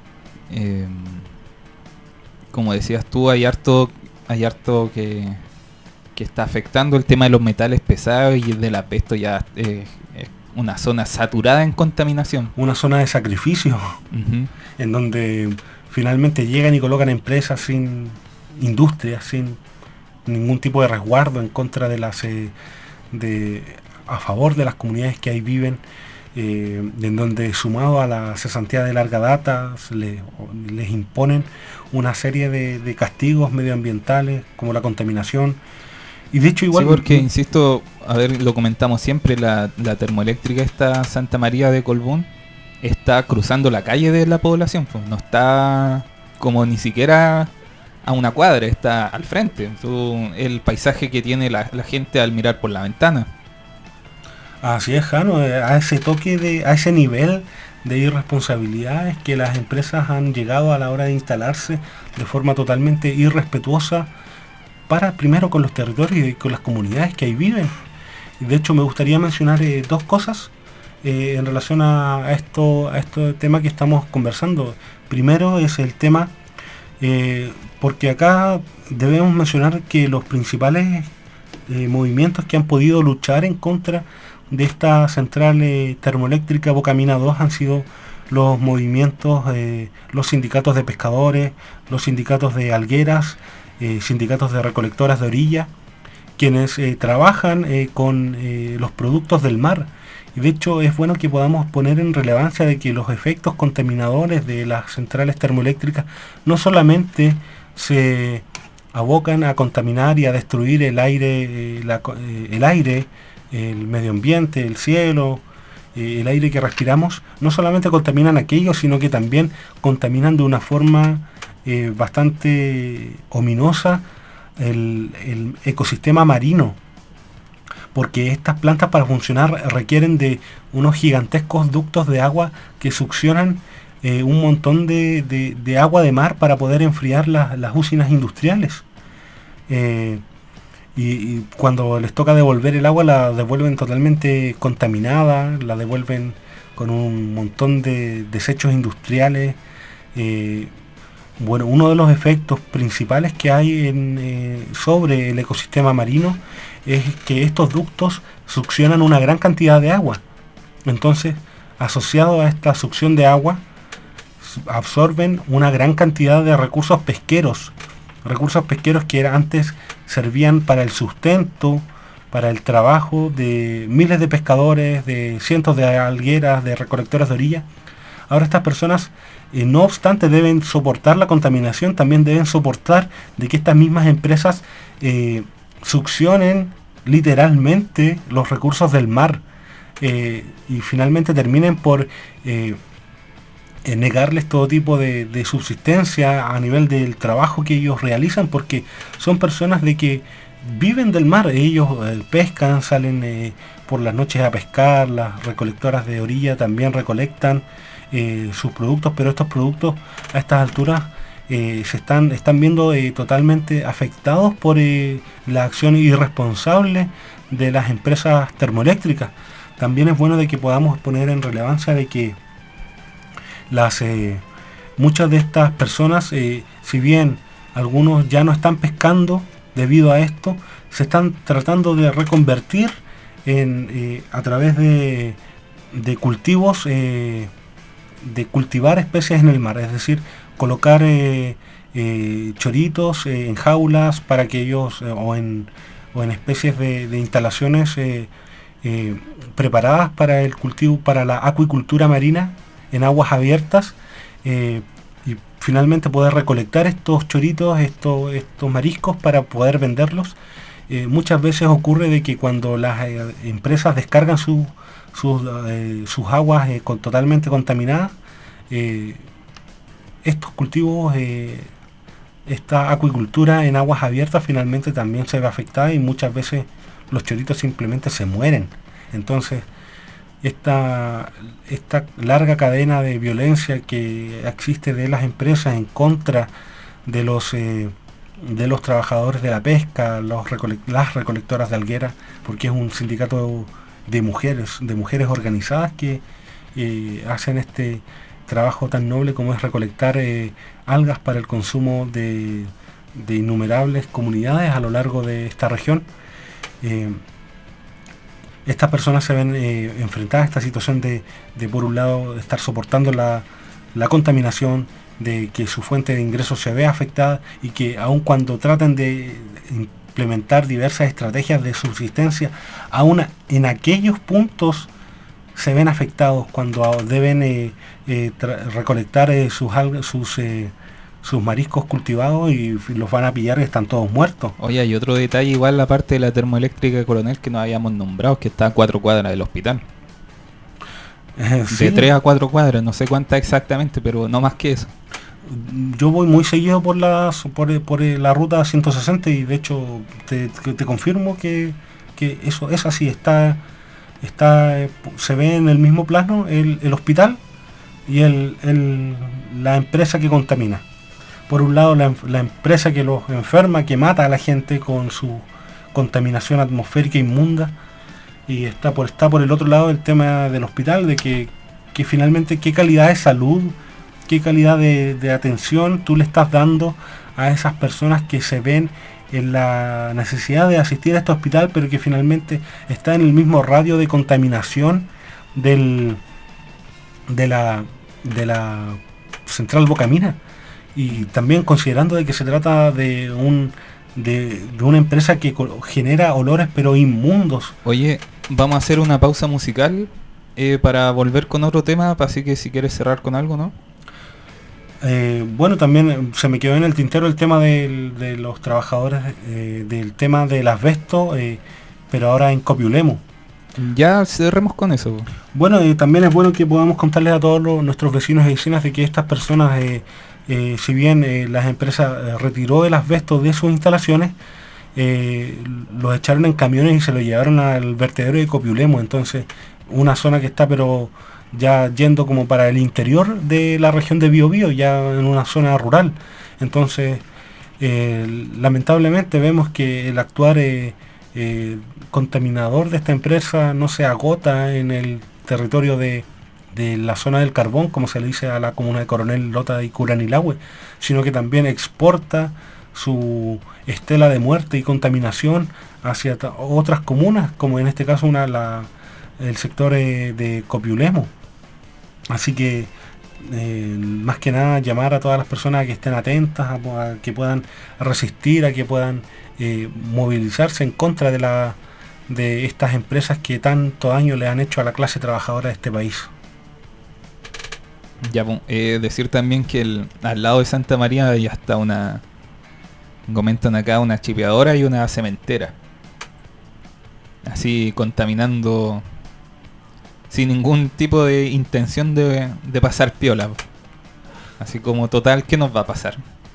Como decías tú, hay harto que está afectando el tema de los metales pesados, y del asbesto ya es una zona saturada en contaminación. Una zona de sacrificio, en donde finalmente llegan y colocan empresas sin industria, sin ningún tipo de resguardo en contra de a favor de las comunidades que ahí viven, en donde, sumado a la cesantía de larga data, les imponen una serie de castigos medioambientales, como la contaminación. Y de hecho igual... Sí, porque, insisto, a ver, lo comentamos siempre, la termoeléctrica esta Santa María de Colbún está cruzando la calle de la población, pues no está como ni siquiera a una cuadra, está al frente. El paisaje que tiene la gente al mirar por la ventana. Así es, Jano, a ese nivel de irresponsabilidad es que las empresas han llegado a la hora de instalarse de forma totalmente irrespetuosa primero con los territorios y con las comunidades que ahí viven. De hecho, me gustaría mencionar dos cosas en relación a este tema que estamos conversando. Primero es el tema, porque acá debemos mencionar que los principales movimientos que han podido luchar en contra de esta central termoeléctrica Bocamina 2 han sido los movimientos, los sindicatos de pescadores, los sindicatos de algueras, sindicatos de recolectoras de orilla, quienes trabajan con los productos del mar. Y de hecho es bueno que podamos poner en relevancia de que los efectos contaminadores de las centrales termoeléctricas no solamente se abocan a contaminar y a destruir el aire, el medio ambiente, el cielo, el aire que respiramos, no solamente contaminan aquello, sino que también contaminan de una forma bastante ominosa el ecosistema marino, porque estas plantas para funcionar requieren de unos gigantescos ductos de agua que succionan un montón de agua de mar para poder enfriar las usinas industriales. Y cuando les toca devolver el agua, la devuelven totalmente contaminada, la devuelven con un montón de desechos industriales. Bueno, uno de los efectos principales que hay sobre el ecosistema marino es que estos ductos succionan una gran cantidad de agua. Entonces, asociado a esta succión de agua, absorben una gran cantidad de recursos pesqueros que antes servían para el sustento, para el trabajo de miles de pescadores, de cientos de algueras, de recolectores de orilla. Ahora estas personas, no obstante, deben soportar la contaminación, también deben soportar de que estas mismas empresas succionen literalmente los recursos del mar y finalmente terminen por negarles todo tipo de subsistencia a nivel del trabajo que ellos realizan, porque son personas de que viven del mar. Ellos pescan, salen por las noches a pescar, las recolectoras de orilla también recolectan sus productos, pero estos productos a estas alturas están viendo totalmente afectados por la acción irresponsable de las empresas termoeléctricas. También es bueno de que podamos poner en relevancia de que muchas de estas personas, si bien algunos ya no están pescando debido a esto, se están tratando de reconvertir a través de cultivos, de cultivar especies en el mar, es decir, colocar choritos en jaulas para que ellos, o en especies de instalaciones preparadas para el cultivo, para la acuicultura marina en aguas abiertas, y finalmente poder recolectar estos choritos, estos mariscos para poder venderlos. Muchas veces ocurre de que cuando las empresas descargan sus aguas totalmente contaminadas, estos cultivos, esta acuicultura en aguas abiertas finalmente también se ve afectada y muchas veces los choritos simplemente se mueren. Entonces, esta larga cadena de violencia que existe de las empresas en contra de los trabajadores de la pesca, las recolectoras de alguera, porque es un sindicato de mujeres organizadas que hacen este trabajo tan noble como es recolectar algas para el consumo de innumerables comunidades a lo largo de esta región. Estas personas se ven enfrentadas a esta situación de por un lado estar soportando la contaminación, de que su fuente de ingresos se vea afectada y que aun cuando traten de implementar diversas estrategias de subsistencia, aún en aquellos puntos se ven afectados cuando deben recolectar sus mariscos cultivados y los van a pillar y están todos muertos. Oye, hay otro detalle igual, la parte de la termoeléctrica de Coronel que no habíamos nombrado, que está a 4 cuadras del hospital. Sí. De 3 a 4 cuadras, no sé cuántas exactamente, pero no más que eso. Yo voy muy seguido por la ruta 160 y de hecho te confirmo que eso es así, se ve en el mismo plano el hospital y la empresa que contamina. Por un lado la empresa que los enferma, que mata a la gente con su contaminación atmosférica inmunda, y está por el otro lado el tema del hospital, de que finalmente qué calidad de salud, qué calidad de atención tú le estás dando a esas personas que se ven en la necesidad de asistir a este hospital, pero que finalmente está en el mismo radio de contaminación de la central Bocamina. Y también considerando de que se trata de una empresa que genera olores pero inmundos. Oye, vamos a hacer una pausa musical para volver con otro tema, así que si quieres cerrar con algo, ¿no? Bueno, también se me quedó en el tintero el tema de los trabajadores, del tema del asbesto, pero ahora en Copiulemo. Ya cerremos con eso. Bueno, también es bueno que podamos contarles a todos nuestros vecinos y vecinas de que estas personas, si bien las empresas retiró el asbesto de sus instalaciones, los echaron en camiones y se lo llevaron al vertedero de Copiulemo. Entonces, una zona que está pero ya yendo como para el interior de la región de Biobío, ya en una zona rural. Entonces, lamentablemente vemos que el actuar contaminador de esta empresa no se agota en el territorio de la zona del carbón, como se le dice a la comuna de Coronel, Lota y Curanilahue, sino que también exporta su estela de muerte y contaminación hacia otras comunas, como en este caso el sector de Copiulemo. Así que más que nada llamar a todas las personas a que estén atentas, a que puedan resistir, a que puedan movilizarse en contra de estas empresas que tanto daño le han hecho a la clase trabajadora de este país. Ya, decir también que al lado de Santa María hay hasta comentan acá, una chipeadora y una cementera. Así contaminando sin ningún tipo de intención de pasar piola. Así como total, ¿qué nos va a pasar?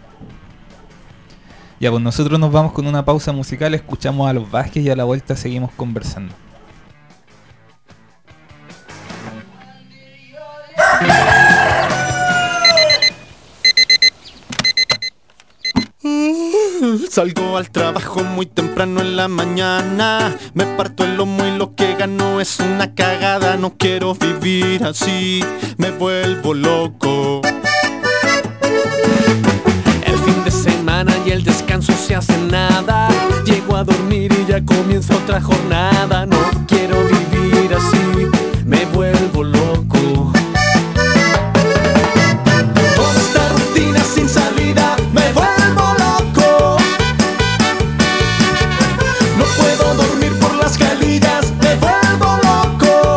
Ya, pues nosotros nos vamos con una pausa musical, escuchamos a Los Vázquez y a la vuelta seguimos conversando. Salgo al trabajo muy temprano en la mañana, me parto el lomo y lo que gano es una cagada. No quiero vivir así, me vuelvo loco. El fin de semana y el descanso se hace nada. Llego a dormir y ya comienza otra jornada. No quiero vivir así, me vuelvo loco. Toda esta rutina sin salida me vuelvo loco. No puedo dormir por las calillas, me vuelvo loco.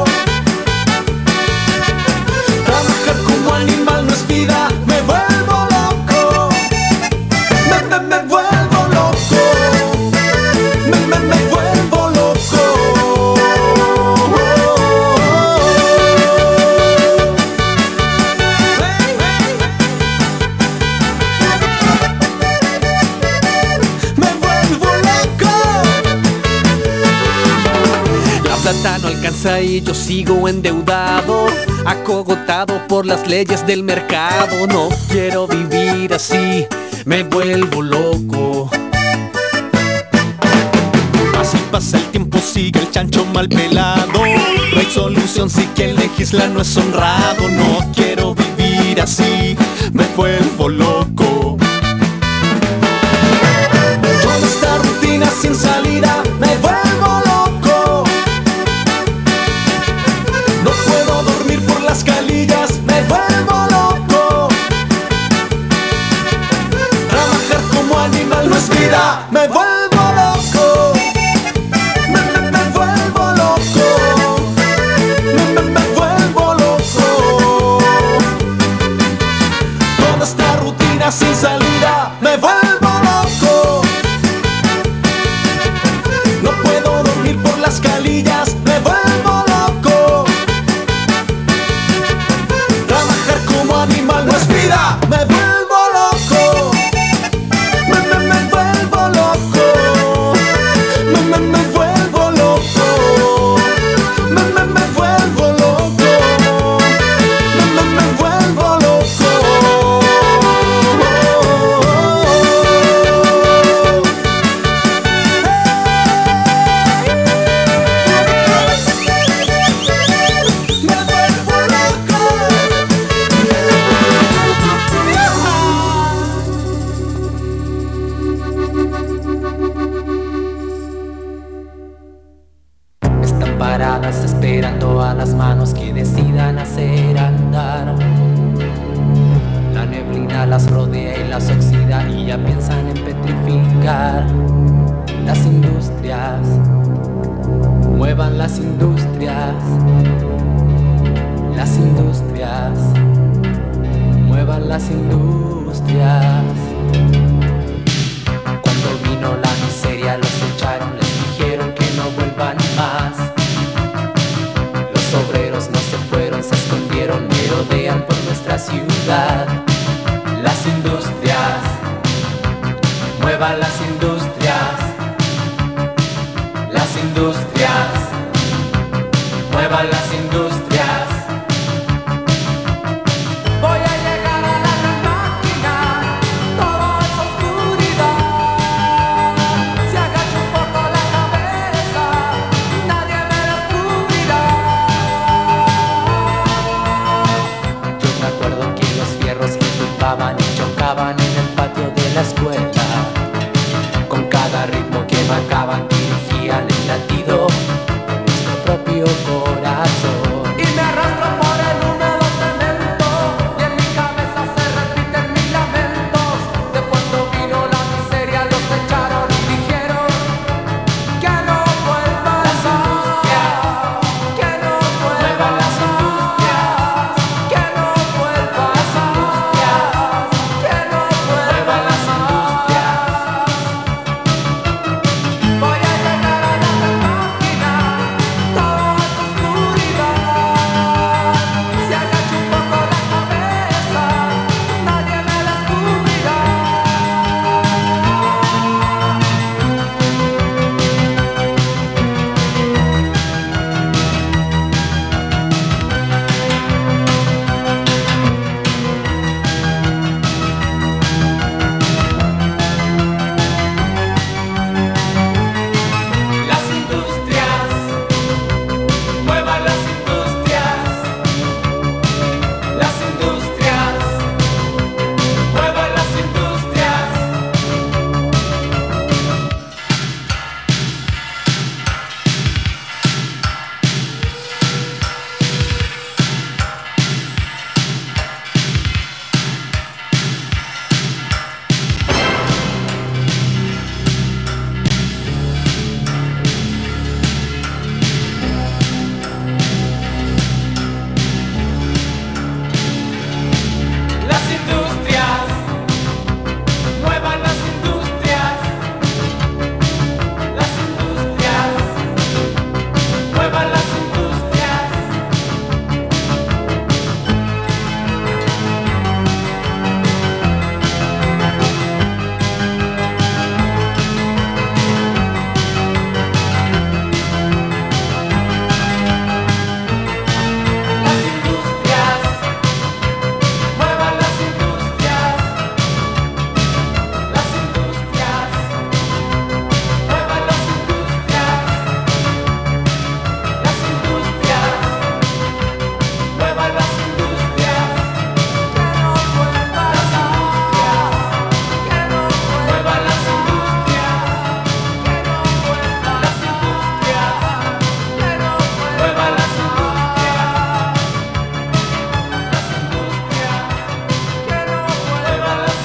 Trabajar como animal no es vida, me vuelvo loco. Me vuelvo loco. Me vuelvo loco. Me vuelvo loco. La plata no alcanza y yo sigo endeudado, acogotado por las leyes del mercado. No quiero vivir así, me vuelvo loco. Así pasa el tiempo, sigue el chancho mal pelado. No hay solución si quien legisla no es honrado. No quiero vivir así, me vuelvo loco. Toda esta rutina sin salida me vuelvo loco. No puedo dormir por las calillas, me vuelvo loco. Trabajar como animal no es vida, me vuelvo loco. Me vuelvo loco. Me vuelvo loco. Toda esta rutina sin salida me vuelvo loco. No puedo dormir por las calillas, me vuelvo loco. Trabajar como animal no es vida, me vuelvo loco. Me vuelvo loco. Me vuelvo loco. Me vuelvo loco. Me vuelvo loco. Están paradas esperando a las manos que decidan hacer andar. La neblina las rodea y las oxida y ya piensan en petrificar. Las industrias, muevan las industrias. Las industrias, muevan las industrias. Cuando vino la miseria los echaron, les dijeron que no vuelvan más. guiaban, dirigían el latido de nuestro propio corazón. Y me arrastro por el húmedo cemento y en mi cabeza se repiten mis lamentos de cuando vino la miseria, los echaron y dijeron que no vuelvan las industrias, que no vuelvan las industrias, que no vuelvan las industrias, que no vuelvan las industrias. Voy a llegar a la máquina, todo es oscuridad. Si agacho un poco la cabeza, nadie me descubrirá. Las industrias, muevan las industrias. Las industrias, muevan las industrias. Las industrias, muevan las industrias. Las industrias, muevan las industrias. Las industrias, muevan las industrias. Las industrias, muevan las industrias. Las industrias, muevan las industrias. Que no vuelvan las industrias, que no vuelvan las industrias, que no vuelvan las industrias, que no vuelvan las industrias. Las industrias, que no vuelvan las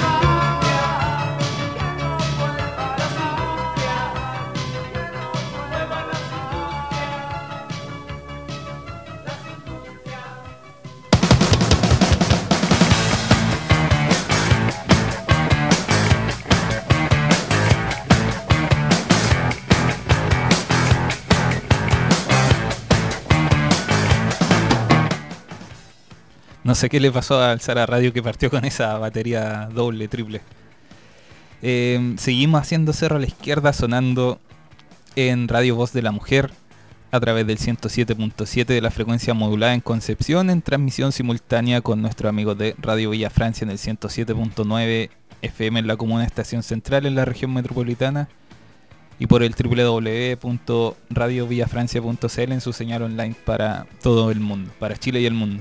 No sé qué le pasó al Sara Radio que partió con esa batería doble, triple. Seguimos haciendo Cerro a la Izquierda, sonando en Radio Voz de la Mujer a través del 107.7 de la frecuencia modulada en Concepción, en transmisión simultánea con nuestros amigos de Radio Villa Francia en el 107.9 FM en la comuna Estación Central en la región metropolitana, y por el www.radiovillafrancia.cl en su señal online para todo el mundo, para Chile y el mundo.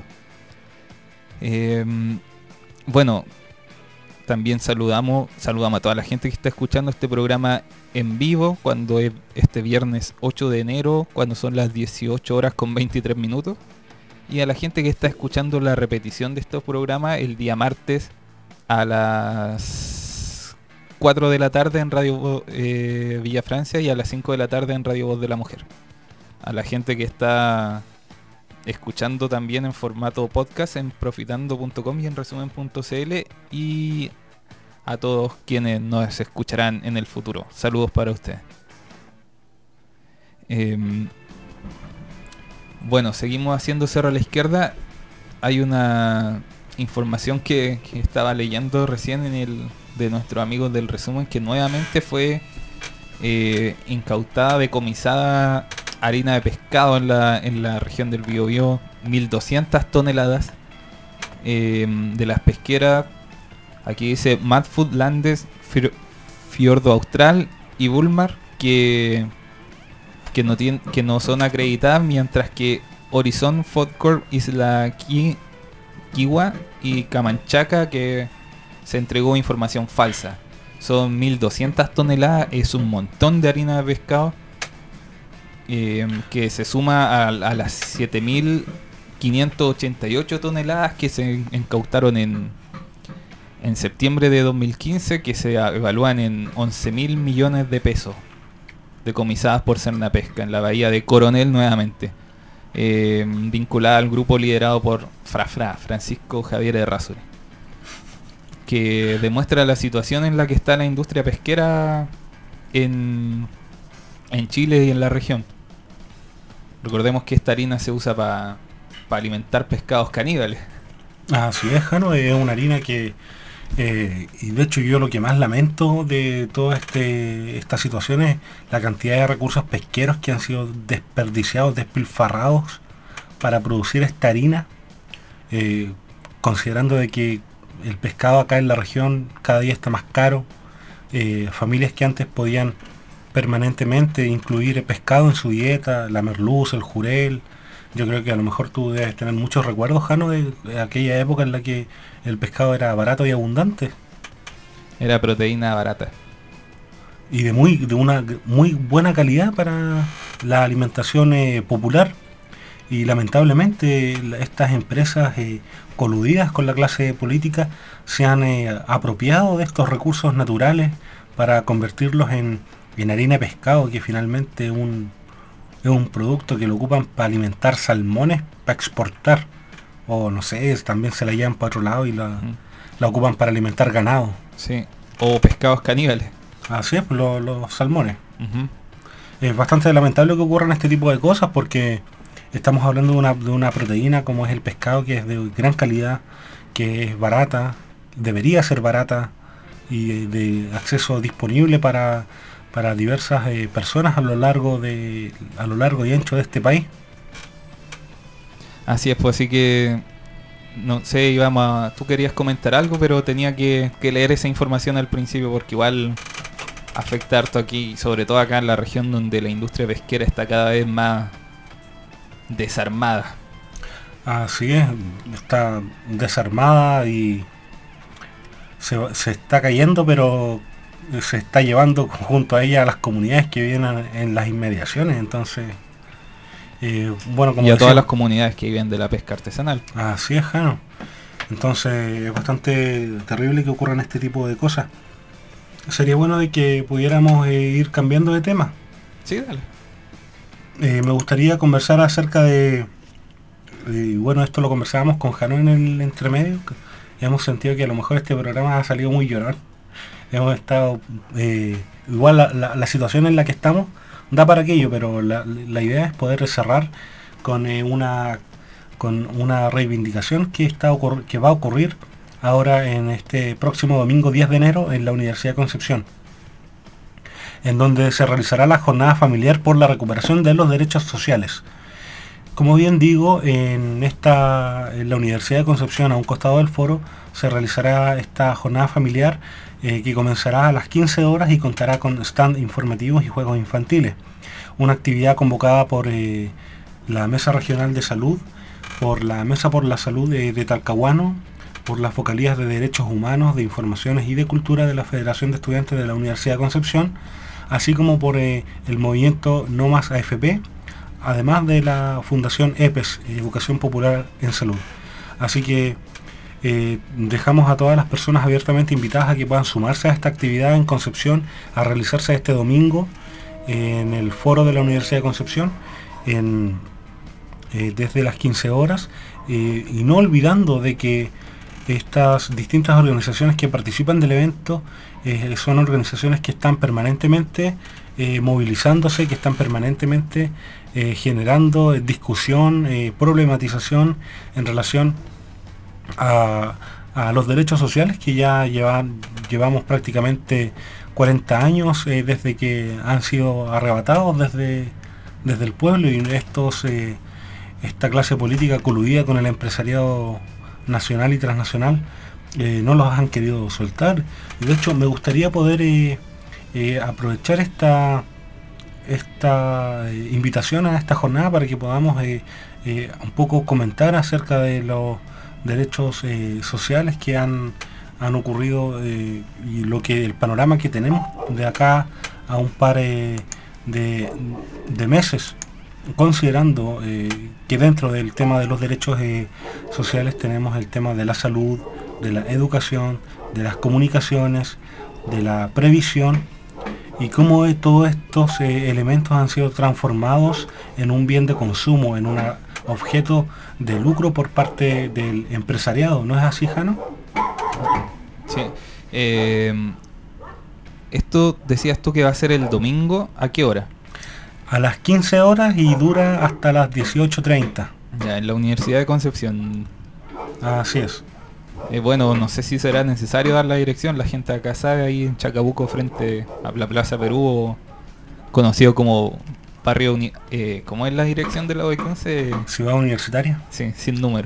Bueno, también saludamos a toda la gente que está escuchando este programa en vivo cuando es este viernes 8 de enero, cuando son las 18 horas con 23 minutos, y a la gente que está escuchando la repetición de estos programas el día martes a las 4 de la tarde en Radio Villa Francia y a las 5 de la tarde en Radio Voz de la Mujer. A la gente que está escuchando también en formato podcast en profitando.com y en resumen.cl, y a todos quienes nos escucharán en el futuro. Saludos para ustedes. Bueno, seguimos haciendo Cerro a la Izquierda. Hay una información que estaba leyendo recién de nuestros amigos del resumen, que nuevamente fue incautada, decomisada harina de pescado en la región del Biobío, 1200 toneladas de las pesqueras. Aquí dice Matfood, Landes, Fiordo Austral y Bulmar que no son acreditadas, mientras que Horizon, Foodcorp, Isla Kiwa y Camanchaca, que se entregó información falsa. Son 1.200 toneladas, es un montón de harina de pescado, que se suma a las 7.588 toneladas que se incautaron en septiembre de 2015, que se evalúan en 11.000 millones de pesos, decomisadas por Cernapesca en la bahía de Coronel nuevamente, vinculada al grupo liderado por Francisco Javier Errázuriz, que demuestra la situación en la que está la industria pesquera en Chile y en la región. Recordemos que esta harina se usa para alimentar pescados caníbales. Así es, Jano, es una harina que, y de hecho yo lo que más lamento de toda esta situación es la cantidad de recursos pesqueros que han sido desperdiciados, despilfarrados para producir esta harina, considerando de que el pescado acá en la región cada día está más caro. Familias que antes podían permanentemente incluir pescado en su dieta, la merluza, el jurel. Yo creo que a lo mejor tú debes tener muchos recuerdos, Jano, de aquella época en la que el pescado era barato y abundante. Era proteína barata. Y de una muy buena calidad para la alimentación popular. Y lamentablemente estas empresas coludidas con la clase política se han apropiado de estos recursos naturales para convertirlos en harina de pescado, que finalmente es un producto que lo ocupan para alimentar salmones, para exportar, o no sé, también se la llevan para otro lado y la ocupan para alimentar ganado. Sí, o pescados caníbales. Así es, los salmones. Es bastante lamentable que ocurran este tipo de cosas, porque estamos hablando de una proteína como es el pescado, que es de gran calidad, que es barata, debería ser barata y de acceso disponible para diversas personas a lo largo y ancho de este país. Así es, pues así que no sé, tú querías comentar algo, pero tenía que leer esa información al principio porque igual afecta harto aquí, sobre todo acá en la región donde la industria pesquera está cada vez más desarmada. Así es, está desarmada y se está cayendo, pero se está llevando junto a ella a las comunidades que viven en las inmediaciones. Entonces, bueno, como y a todas las comunidades que viven de la pesca artesanal. Así es, Jano. Entonces es bastante terrible que ocurran este tipo de cosas. Sería bueno de que pudiéramos ir cambiando de tema. Sí, dale. Me gustaría conversar acerca de, bueno, esto lo conversábamos con Jano en el entremedio, y hemos sentido que a lo mejor este programa ha salido muy llorón. Hemos estado, igual la situación en la que estamos da para aquello, pero la idea es poder cerrar con una reivindicación que va a ocurrir ahora en este próximo domingo 10 de enero en la Universidad de Concepción, en donde se realizará la jornada familiar por la recuperación de los derechos sociales. Como bien digo, en la Universidad de Concepción, a un costado del foro, se realizará esta jornada familiar que comenzará a las 15 horas y contará con stand informativos y juegos infantiles. Una actividad convocada por la Mesa Regional de Salud, por la Mesa por la Salud de Talcahuano, por las vocalías de Derechos Humanos, de Informaciones y de Cultura de la Federación de Estudiantes de la Universidad de Concepción, así como por el movimiento No Más AFP, además de la Fundación EPES, Educación Popular en Salud. Así que dejamos a todas las personas abiertamente invitadas a que puedan sumarse a esta actividad en Concepción, a realizarse este domingo en el foro de la Universidad de Concepción, desde las 15 horas, y no olvidando de que estas distintas organizaciones que participan del evento son organizaciones que están permanentemente movilizándose, que están permanentemente generando discusión, problematización en relación a los derechos sociales que ya llevamos prácticamente 40 años desde que han sido arrebatados desde el pueblo, y esta clase política coludida con el empresariado nacional y transnacional no los han querido soltar. Y de hecho me gustaría poder aprovechar esta invitación a esta jornada para que podamos un poco comentar acerca de los derechos sociales que han han ocurrido y el panorama que tenemos de acá a un par de meses, considerando que dentro del tema de los derechos sociales tenemos el tema de la salud, de la educación, de las comunicaciones, de la previsión, y cómo todos estos elementos han sido transformados en un bien de consumo, en un objeto de lucro por parte del empresariado. ¿No es así, Jano? Sí. Esto decías tú que va a ser el domingo, ¿a qué hora? A las 15 horas y dura hasta las 18:30. Ya, en la Universidad de Concepción. Así es. Bueno, no sé si será necesario dar la dirección. La gente acá sabe, ahí en Chacabuco, frente a la Plaza Perú, conocido como barrio... ¿Cómo es la dirección de la UD15? Ciudad Universitaria. Sí, sin número.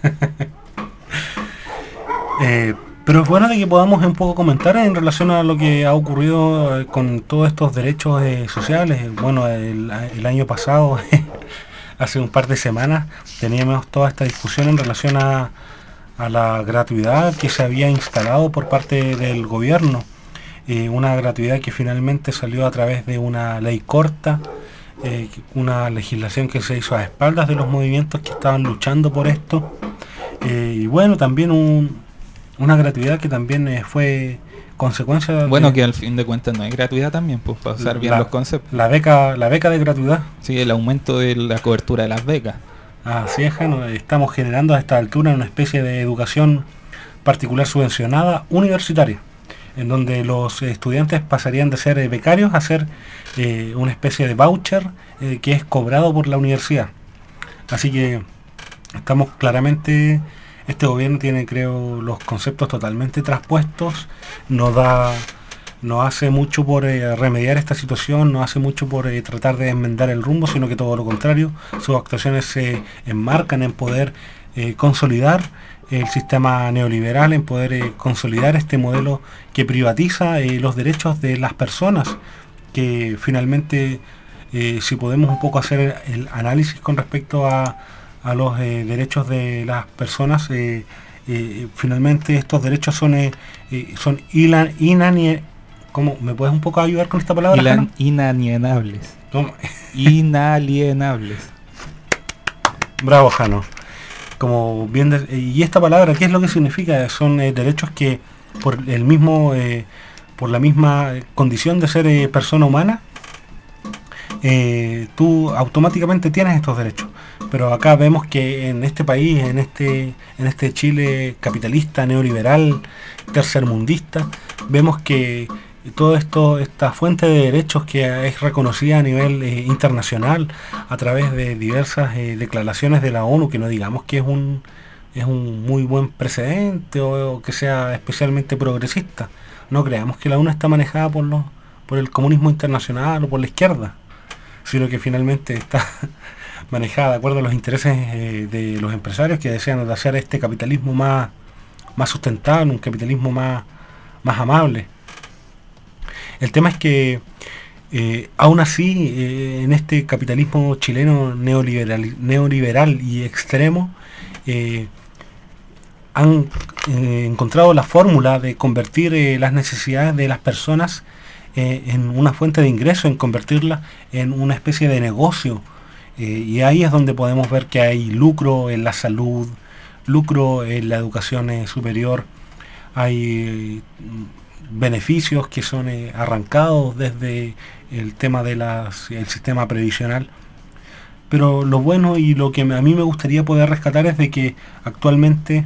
Pero es bueno de que podamos un poco comentar en relación a lo que ha ocurrido con todos estos derechos sociales. Bueno, el año pasado, hace un par de semanas, teníamos toda esta discusión en relación a la gratuidad que se había instalado por parte del gobierno. Una gratuidad que finalmente salió a través de una ley corta, una legislación que se hizo a espaldas de los movimientos que estaban luchando por esto. Y bueno, también una gratuidad que también fue consecuencia bueno, que al fin de cuentas no hay gratuidad también, pues, para usar bien los conceptos. La beca de gratuidad. Sí, el aumento de la cobertura de las becas. Así es, Jano, estamos generando a esta altura una especie de educación particular subvencionada universitaria, en donde los estudiantes pasarían de ser becarios a ser una especie de voucher que es cobrado por la universidad. Así que estamos claramente, este gobierno tiene, creo, los conceptos totalmente traspuestos, no hace mucho por remediar esta situación, no hace mucho por tratar de enmendar el rumbo, sino que todo lo contrario, sus actuaciones se enmarcan en poder consolidar el sistema neoliberal, en poder consolidar este modelo que privatiza los derechos de las personas, que finalmente, si podemos un poco hacer el análisis con respecto a los derechos de las personas, finalmente estos derechos son ¿cómo? ¿Me puedes un poco ayudar con esta palabra? Inalienables. ¿Cómo? Inalienables. Bravo, Jano. Como bien y esta palabra, ¿qué es lo que significa? Son derechos que por la misma condición de ser persona humana, tú automáticamente tienes estos derechos. Pero acá vemos que en este país, en este Chile capitalista, neoliberal, tercermundista, vemos que todo esto, esta fuente de derechos que es reconocida a nivel internacional a través de diversas declaraciones de la ONU, que no digamos que es un muy buen precedente o que sea especialmente progresista. No creamos que la ONU está manejada por el comunismo internacional o por la izquierda, sino que finalmente está manejada de acuerdo a los intereses de los empresarios que desean hacer este capitalismo más sustentable, un capitalismo más amable. El tema es que aún así, en este capitalismo chileno neoliberal y extremo, han encontrado la fórmula de convertir las necesidades de las personas en una fuente de ingreso, en convertirla en una especie de negocio. Y ahí es donde podemos ver que hay lucro en la salud, lucro en la educación superior, hay beneficios que son arrancados desde el tema del sistema previsional. Pero lo bueno y lo que a mí me gustaría poder rescatar es de que actualmente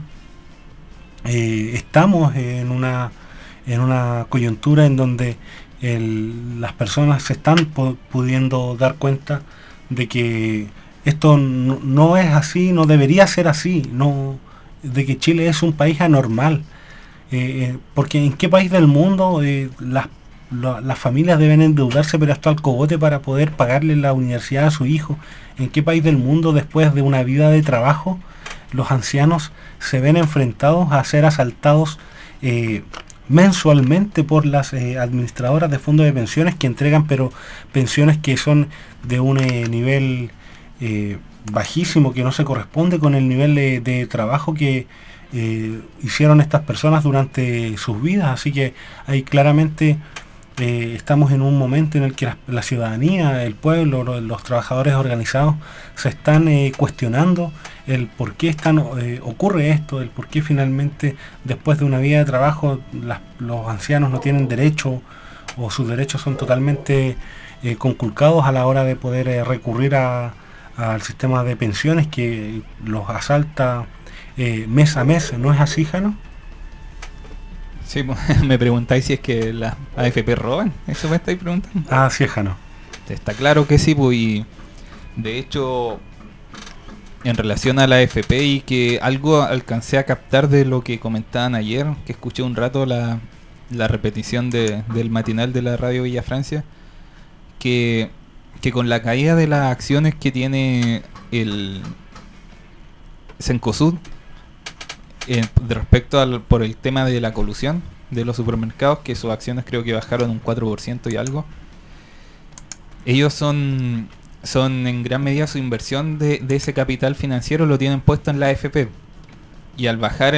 estamos en una coyuntura en donde las personas se están pudiendo dar cuenta de que esto no es así, no debería ser así, de que Chile es un país anormal. Porque en qué país del mundo las familias deben endeudarse pero hasta el cogote para poder pagarle la universidad a su hijo? ¿En qué país del mundo, después de una vida de trabajo, los ancianos se ven enfrentados a ser asaltados mensualmente por las administradoras de fondos de pensiones, que entregan pero pensiones que son de un nivel bajísimo, que no se corresponde con el nivel de trabajo que hicieron estas personas durante sus vidas. Así que ahí claramente estamos en un momento en el que la ciudadanía, el pueblo, los trabajadores organizados se están cuestionando el por qué ocurre esto, el por qué finalmente después de una vida de trabajo los ancianos no tienen derecho o sus derechos son totalmente conculcados a la hora de poder recurrir al sistema de pensiones que los asalta mes a mes. ¿No es así, Jano? Sí, me preguntáis si es que las AFP roban, eso me estáis preguntando. Ah, sí, Jano. Está claro que sí, pues, y de hecho, en relación a la AFP, y que algo alcancé a captar de lo que comentaban ayer, que escuché un rato la repetición del matinal de la radio Villa Francia, que con la caída de las acciones que tiene el Cencosud, de respecto por el tema de la colusión de los supermercados, que sus acciones creo que bajaron un 4% y algo, ellos son en gran medida su inversión de ese capital financiero lo tienen puesto en la AFP, y al bajar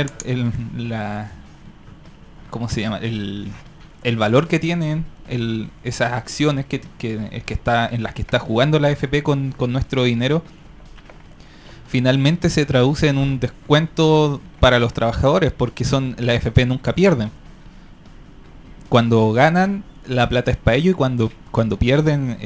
¿cómo se llama? El valor que tienen esas acciones que está en las que está jugando la AFP con nuestro dinero, finalmente se traduce en un descuento para los trabajadores, porque la AFP nunca pierden. Cuando ganan, la plata es para ellos, y cuando pierden,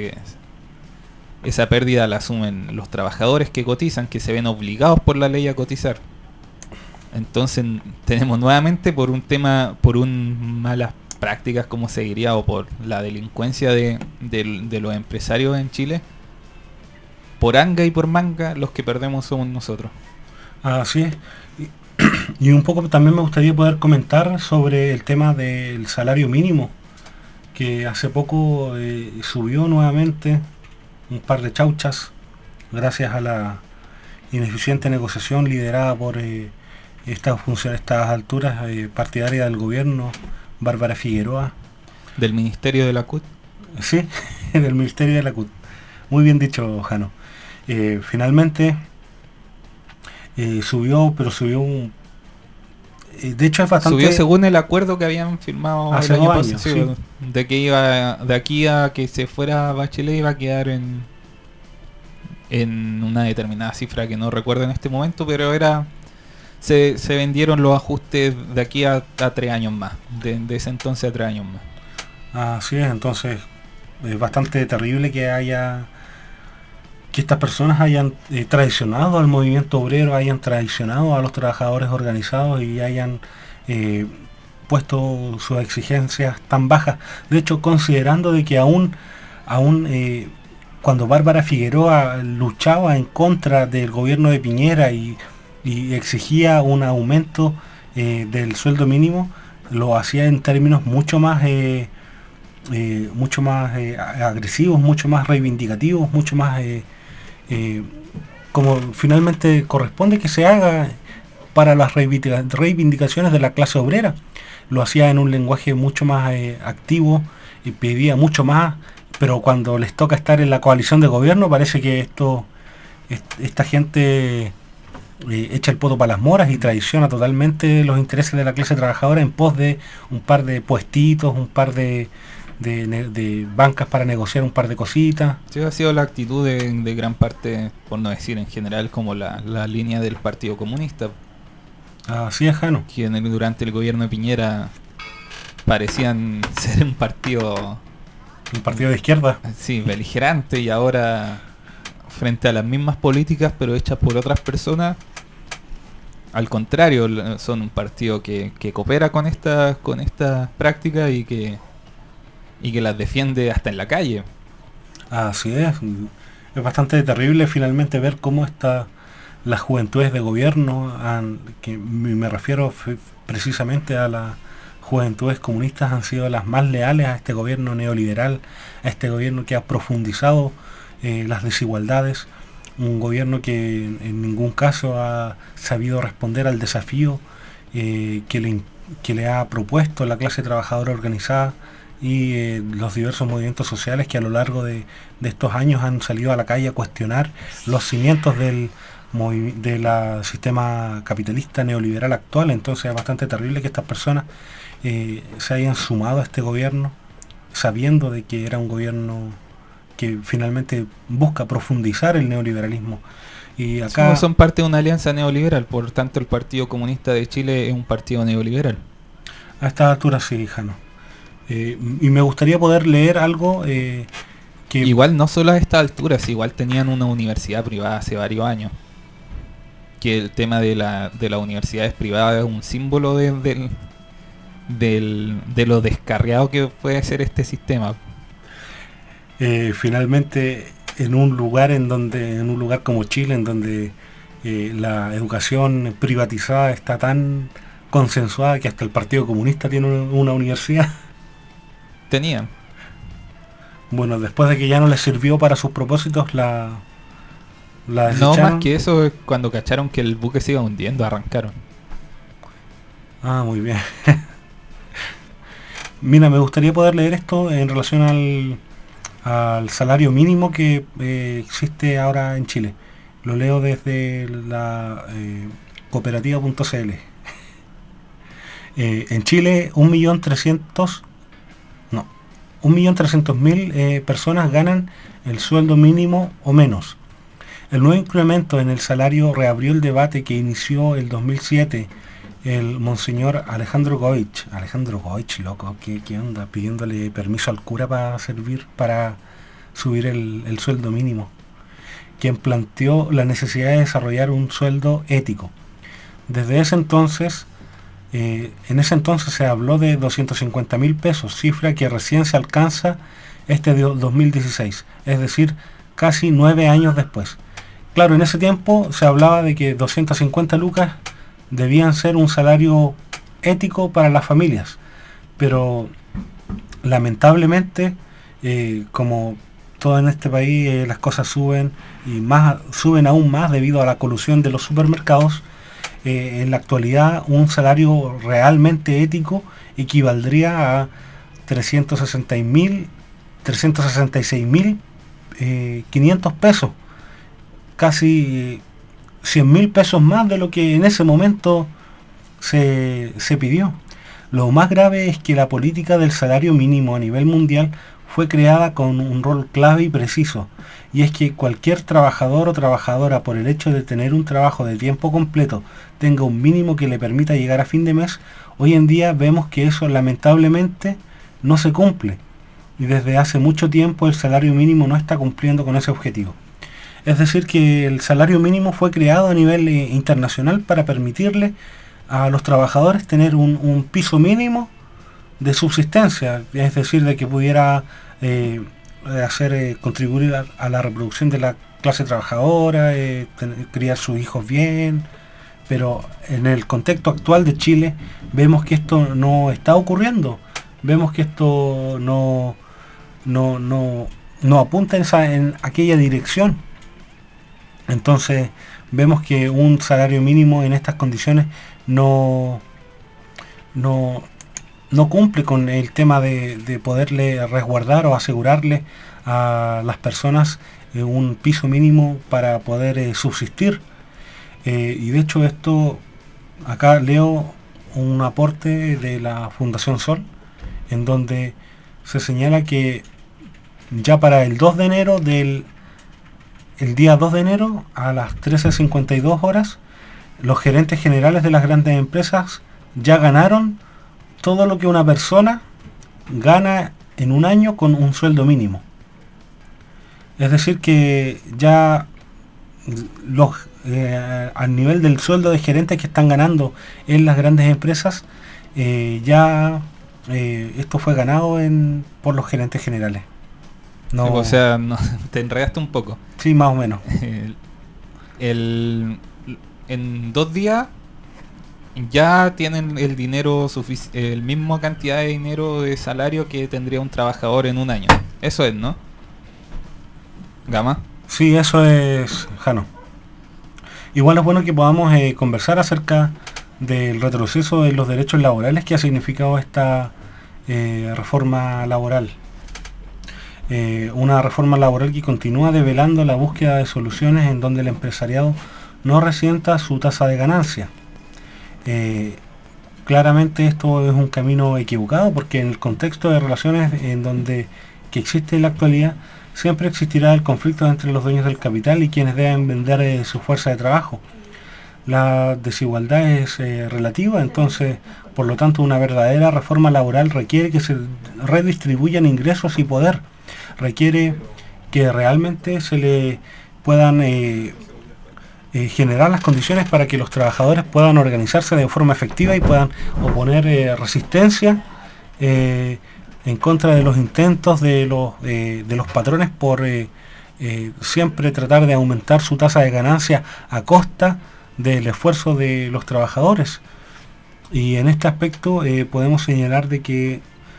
esa pérdida la asumen los trabajadores que cotizan, que se ven obligados por la ley a cotizar. Entonces tenemos nuevamente por malas prácticas, como se diría, o por la delincuencia de los empresarios en Chile, por anga y por manga, los que perdemos somos nosotros. Así es. Y un poco también me gustaría poder comentar sobre el tema del salario mínimo, que hace poco subió nuevamente un par de chauchas gracias a la ineficiente negociación liderada por estas alturas partidaria del gobierno, Bárbara Figueroa. ¿Del Ministerio de la CUT? Sí, del Ministerio de la CUT. Muy bien dicho, Jano. Finalmente subió, pero subió de hecho es bastante... Subió según el acuerdo que habían firmado hace el año 2 años, pasado, sí. De que iba, de aquí a que se fuera Bachelet, iba a quedar en una determinada cifra que no recuerdo en este momento, pero se vendieron los ajustes de aquí a 3 años más, de ese entonces a 3 años más. Así es. Entonces es bastante terrible que estas personas hayan traicionado al movimiento obrero, hayan traicionado a los trabajadores organizados y hayan puesto sus exigencias tan bajas. De hecho, considerando de que aún cuando Bárbara Figueroa luchaba en contra del gobierno de Piñera y exigía un aumento del sueldo mínimo, lo hacía en términos mucho más agresivos, mucho más reivindicativos, mucho más como finalmente corresponde que se haga para las reivindicaciones de la clase obrera. Lo hacía en un lenguaje mucho más activo y pedía mucho más, pero cuando les toca estar en la coalición de gobierno parece que esta gente echa el poto para las moras y traiciona totalmente los intereses de la clase trabajadora en pos de un par de puestitos, un par de bancas para negociar un par de cositas. Sí, ha sido la actitud de gran parte, por no decir en general, como la línea del Partido Comunista. Así es, Jano. Que durante el gobierno de Piñera parecían ser un partido de izquierda. Sí, beligerante, y ahora frente a las mismas políticas pero hechas por otras personas, al contrario, son un partido que coopera con estas prácticas y que las defiende hasta en la calle. Así es. Es bastante terrible finalmente ver cómo las juventudes de gobierno, que me refiero precisamente a las juventudes comunistas, han sido las más leales a este gobierno neoliberal, a este gobierno que ha profundizado las desigualdades, un gobierno que en ningún caso ha sabido responder al desafío que le ha propuesto la clase trabajadora organizada y los diversos movimientos sociales que a lo largo de estos años han salido a la calle a cuestionar los cimientos del sistema capitalista neoliberal actual. Entonces es bastante terrible que estas personas se hayan sumado a este gobierno sabiendo de que era un gobierno que finalmente busca profundizar el neoliberalismo. Y acá son parte de una alianza neoliberal, por tanto el Partido Comunista de Chile es un partido neoliberal. A esta altura sí, Jano. Y me gustaría poder leer algo que... Igual no solo a estas alturas, igual tenían una universidad privada hace varios años. Que el tema de las universidades privadas es un símbolo de lo descarriado que puede ser este sistema. Finalmente, en un lugar como Chile, en donde la educación privatizada está tan consensuada que hasta el Partido Comunista tiene una universidad. Tenían. Bueno, después de que ya no les sirvió para sus propósitos, la desecharon. No, más que eso, cuando cacharon que el buque se iba hundiendo, arrancaron. Ah, muy bien. Mira, me gustaría poder leer esto en relación al salario mínimo que existe ahora en Chile. Lo leo desde la cooperativa.cl. En Chile 1.300.000 personas ganan el sueldo mínimo o menos. El nuevo incremento en el salario reabrió el debate que inició el 2007 el monseñor Alejandro Goich, loco, ¿qué onda? Pidiéndole permiso al cura para subir el sueldo mínimo, quien planteó la necesidad de desarrollar un sueldo ético. Desde ese entonces, en ese entonces se habló de 250.000 pesos, cifra que recién se alcanza este 2016, es decir, casi 9 años después. Claro, en ese tiempo se hablaba de que 250 lucas debían ser un salario ético para las familias, pero lamentablemente, como todo en este país, las cosas suben aún más debido a la colusión de los supermercados. En la actualidad un salario realmente ético equivaldría a 366.500 pesos, casi 100.000 pesos más de lo que en ese momento se pidió. Lo más grave es que la política del salario mínimo a nivel mundial fue creada con un rol clave y preciso, y es que cualquier trabajador o trabajadora, por el hecho de tener un trabajo de tiempo completo, tenga un mínimo que le permita llegar a fin de mes. Hoy en día vemos que eso lamentablemente no se cumple, y desde hace mucho tiempo el salario mínimo no está cumpliendo con ese objetivo. Es decir, que el salario mínimo fue creado a nivel internacional para permitirle a los trabajadores tener un piso mínimo de subsistencia, es decir, de que pudiera contribuir a la reproducción de la clase trabajadora, criar sus hijos bien. Pero en el contexto actual de Chile vemos que esto no está ocurriendo, vemos que esto no apunta en aquella dirección. Entonces vemos que un salario mínimo en estas condiciones no cumple con el tema de poderle resguardar o asegurarle a las personas un piso mínimo para poder subsistir. Y de hecho esto, acá leo un aporte de la Fundación Sol, en donde se señala que ya para el 2 de enero el día 2 de enero a las 13:52 horas, los gerentes generales de las grandes empresas ya ganaron todo lo que una persona gana en un año con un sueldo mínimo. Es decir, que ya al nivel del sueldo de gerentes que están ganando en las grandes empresas, esto fue ganado por los gerentes generales. No, sí, o sea, no, te enredaste un poco. Sí, más o menos. En 2 días ya tienen el dinero el mismo cantidad de dinero de salario que tendría un trabajador en un año. Eso es, ¿no? Gama. Sí, eso es, Jano. Igual es bueno que podamos conversar acerca del retroceso de los derechos laborales que ha significado esta reforma laboral. Una reforma laboral que continúa develando la búsqueda de soluciones en donde el empresariado no resienta su tasa de ganancia. Claramente esto es un camino equivocado, porque en el contexto de relaciones que existe en la actualidad, siempre existirá el conflicto entre los dueños del capital y quienes deben vender su fuerza de trabajo. La desigualdad es relativa, entonces, por lo tanto, una verdadera reforma laboral requiere que se redistribuyan ingresos y poder, requiere que realmente se le puedan generar las condiciones para que los trabajadores puedan organizarse de forma efectiva y puedan oponer resistencia en contra de los intentos de los patrones por siempre tratar de aumentar su tasa de ganancia a costa del esfuerzo de los trabajadores. Y en este aspecto podemos señalar de que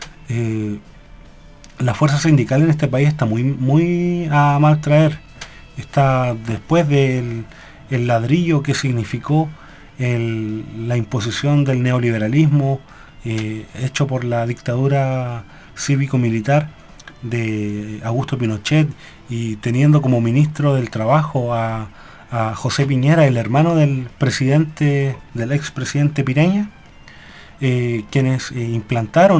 la fuerza sindical en este país está muy a mal traer. Está después del ladrillo que significó la imposición del neoliberalismo hecho por la dictadura cívico-militar de Augusto Pinochet, y teniendo como ministro del trabajo a José Piñera, el hermano del expresidente Pireña, quienes implantaron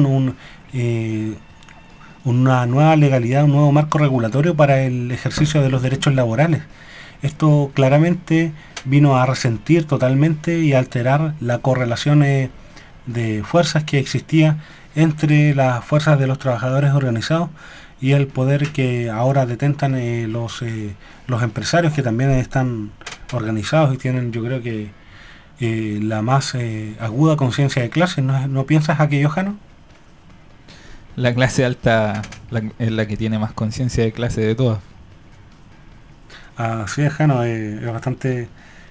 una nueva legalidad, un nuevo marco regulatorio para el ejercicio de los derechos laborales. Esto claramente vino a resentir totalmente y alterar la correlación de fuerzas que existía entre las fuerzas de los trabajadores organizados y el poder que ahora detentan los empresarios, que también están organizados y tienen, yo creo que la más aguda conciencia de clase. ¿No piensas aquello, Jano? La clase alta es la que tiene más conciencia de clase de todas. Así es, Jano, es bastante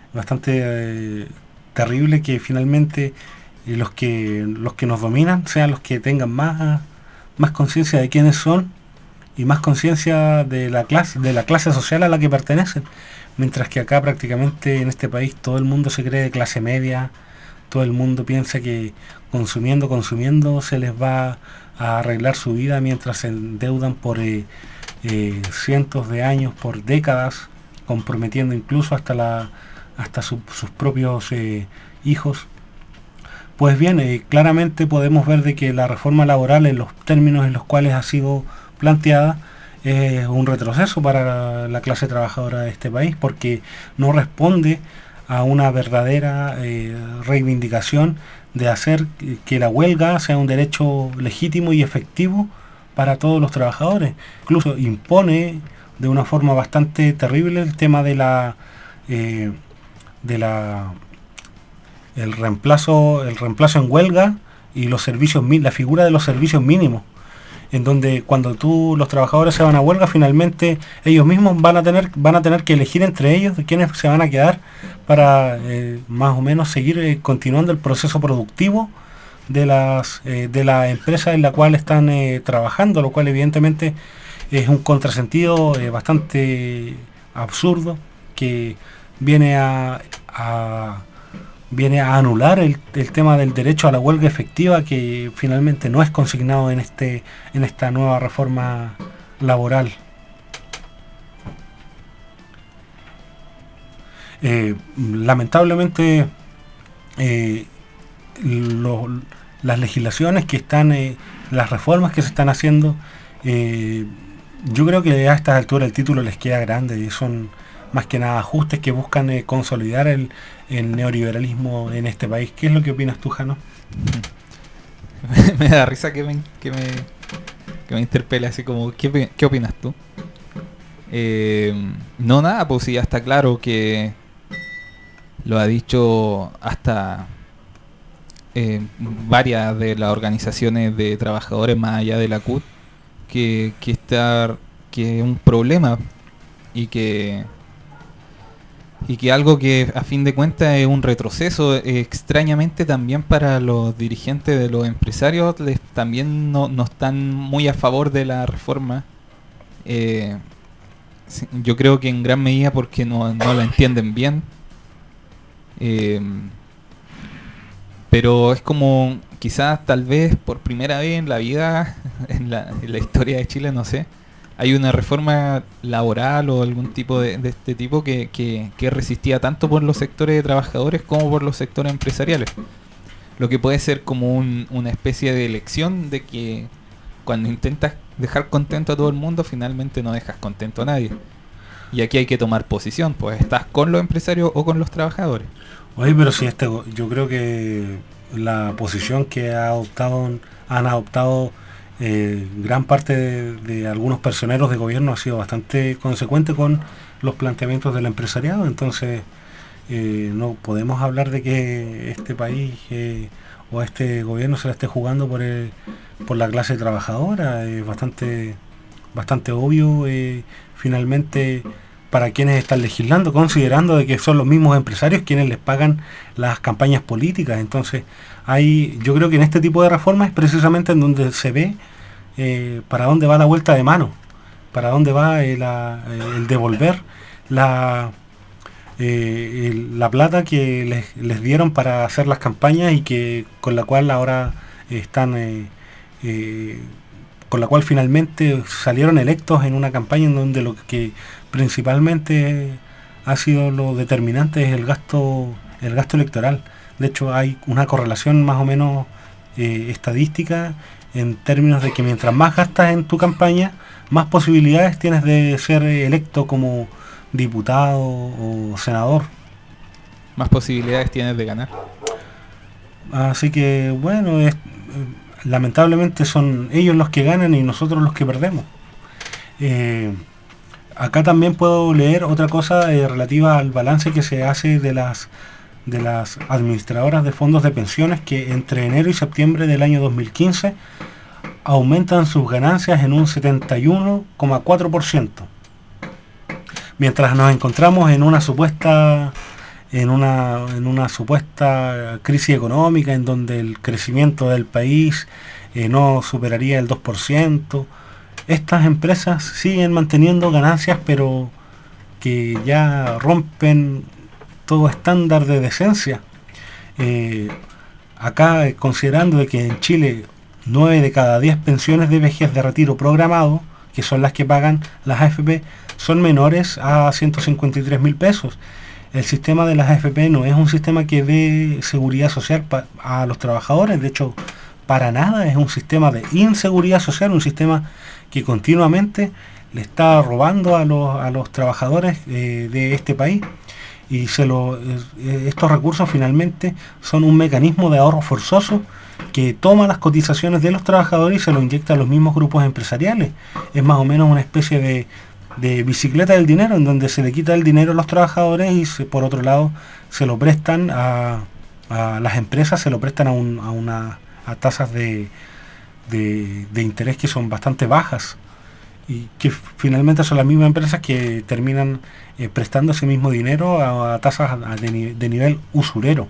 terrible que finalmente los que nos dominan sean los que tengan más conciencia de quiénes son y más conciencia de la clase social a la que pertenecen, mientras que acá prácticamente en este país todo el mundo se cree de clase media, todo el mundo piensa que consumiendo se les va a arreglar su vida, mientras se endeudan por cientos de años, por décadas, comprometiendo incluso hasta sus propios hijos. Pues bien, claramente podemos ver de que la reforma laboral, en los términos en los cuales ha sido planteada, es un retroceso para la clase trabajadora de este país, porque no responde a una verdadera reivindicación de hacer que la huelga sea un derecho legítimo y efectivo para todos los trabajadores. Incluso impone de una forma bastante terrible el tema el reemplazo en huelga y los servicios, la figura de los servicios mínimos, en donde cuando los trabajadores se van a huelga, finalmente ellos mismos van a tener que elegir entre ellos de quiénes se van a quedar para más o menos seguir continuando el proceso productivo de la empresa en la cual están trabajando, lo cual evidentemente es un contrasentido bastante absurdo, que viene a anular el tema del derecho a la huelga efectiva, que finalmente no es consignado en esta nueva reforma laboral. Lamentablemente las legislaciones que están, las reformas que se están haciendo, yo creo que a estas alturas el título les queda grande, y son más que nada ajustes que buscan consolidar el neoliberalismo en este país. ¿Qué es lo que opinas tú, Jano? Me da risa que me interpele así como, ¿qué opinas tú? No, nada, pues sí, ya está claro que lo ha dicho hasta varias de las organizaciones de trabajadores más allá de la CUT, que es un problema y que algo que a fin de cuentas es un retroceso. Extrañamente también para los dirigentes de los empresarios también no están muy a favor de la reforma. Yo creo que en gran medida porque no la entienden bien. Pero es como quizás tal vez por primera vez en la vida, en la historia de Chile, no sé, hay una reforma laboral o algún tipo de este tipo que resistía tanto por los sectores de trabajadores como por los sectores empresariales. Lo que puede ser como una especie de elección de que cuando intentas dejar contento a todo el mundo, finalmente no dejas contento a nadie. Y aquí hay que tomar posición, pues estás con los empresarios o con los trabajadores. Oye, pero si yo creo que la posición que han adoptado gran parte de algunos personeros de gobierno ha sido bastante consecuente con los planteamientos del empresariado. Entonces no podemos hablar de que este país o este gobierno se la esté jugando por la clase trabajadora. Es bastante obvio finalmente para quienes están legislando, considerando de que son los mismos empresarios quienes les pagan las campañas políticas. Entonces yo creo que en este tipo de reformas es precisamente en donde se ve para dónde va la vuelta de mano, para dónde va el devolver la plata que les dieron para hacer las campañas y con la cual ahora están con la cual finalmente salieron electos en una campaña en donde lo que principalmente ha sido lo determinante es el gasto electoral. De hecho hay una correlación más o menos estadística en términos de que mientras más gastas en tu campaña, más posibilidades tienes de ser electo como diputado o senador. Más posibilidades tienes de ganar. Así que bueno, lamentablemente son ellos los que ganan y nosotros los que perdemos. Acá también puedo leer otra cosa relativa al balance que se hace de las administradoras de fondos de pensiones, que entre enero y septiembre del año 2015 aumentan sus ganancias en un 71,4%. Mientras nos encontramos en una supuesta crisis económica en donde el crecimiento del país no superaría el 2%, estas empresas siguen manteniendo ganancias, pero que ya rompen todo estándar de decencia. Acá, considerando de que en Chile 9 de cada 10 pensiones de vejez de retiro programado, que son las que pagan las AFP, son menores a 153.000 pesos. El sistema de las AFP no es un sistema que dé seguridad social a los trabajadores, de hecho, para nada, es un sistema de inseguridad social, un sistema que continuamente le está robando a los trabajadores de este país. Y estos recursos finalmente son un mecanismo de ahorro forzoso que toma las cotizaciones de los trabajadores y se lo inyecta a los mismos grupos empresariales. Es más o menos una especie de bicicleta del dinero, en donde se le quita el dinero a los trabajadores y por otro lado se lo prestan a las empresas, se lo prestan a tasas de interés que son bastante bajas, y que finalmente son las mismas empresas que terminan prestando ese mismo dinero a tasas de nivel usurero.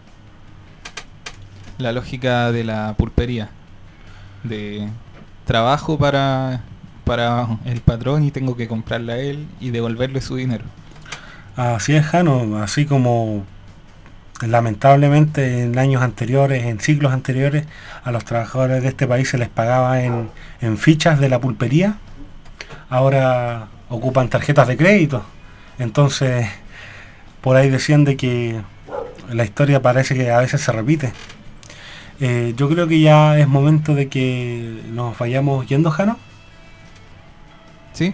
La lógica de la pulpería, de trabajo para el patrón y tengo que comprarle a él y devolverle su dinero. Así es, Jano, así como lamentablemente en años anteriores, en siglos anteriores, a los trabajadores de este país se les pagaba en fichas de la pulpería, ahora ocupan tarjetas de crédito. Entonces, por ahí decían de que la historia parece que a veces se repite. Yo creo que ya es momento de que nos vayamos yendo, Jano. Sí.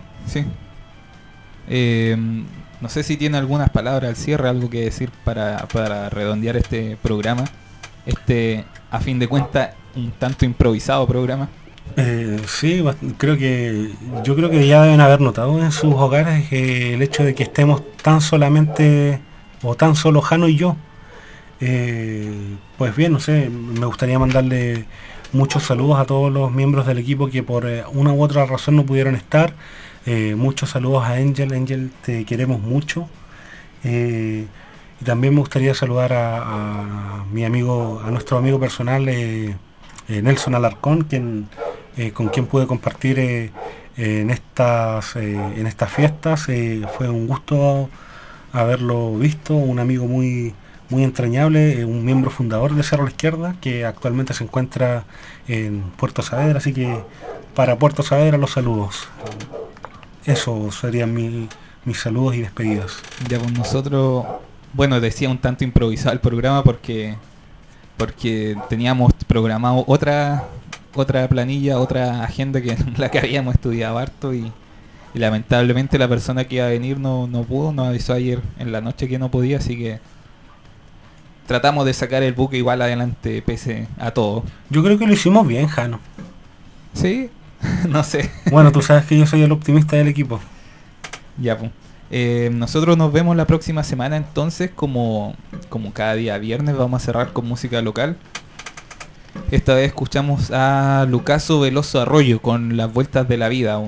No sé si tiene algunas palabras al cierre, algo que decir para redondear este programa, a fin de cuentas un tanto improvisado programa. Sí, yo creo que ya deben haber notado en sus hogares el hecho de que estemos tan solo Jano y yo. Pues bien, no sé, me gustaría mandarle muchos saludos a todos los miembros del equipo que por una u otra razón no pudieron estar. Muchos saludos a Angel, te queremos mucho. Y también me gustaría saludar a nuestro amigo personal, Nelson Alarcón, con quien pude compartir en estas fiestas. Fue un gusto haberlo visto, un amigo muy entrañable, un miembro fundador de Cerro La Izquierda, que actualmente se encuentra en Puerto Saavedra, así que para Puerto Saavedra los saludos. Eso serían mis saludos y despedidas. Ya pues nosotros, bueno, decía un tanto improvisado el programa porque teníamos programado otra planilla, otra agenda que la que habíamos estudiado harto y lamentablemente la persona que iba a venir no pudo, nos avisó ayer en la noche que no podía, así que tratamos de sacar el buque igual adelante pese a todo. Yo creo que lo hicimos bien, Jano. ¿Sí? No sé. Bueno, tú sabes que yo soy el optimista del equipo. Ya, pues. Nosotros nos vemos la próxima semana entonces, como cada día viernes vamos a cerrar con música local. Esta vez escuchamos a Lucaso Veloso Arroyo con Las Vueltas de la Vida,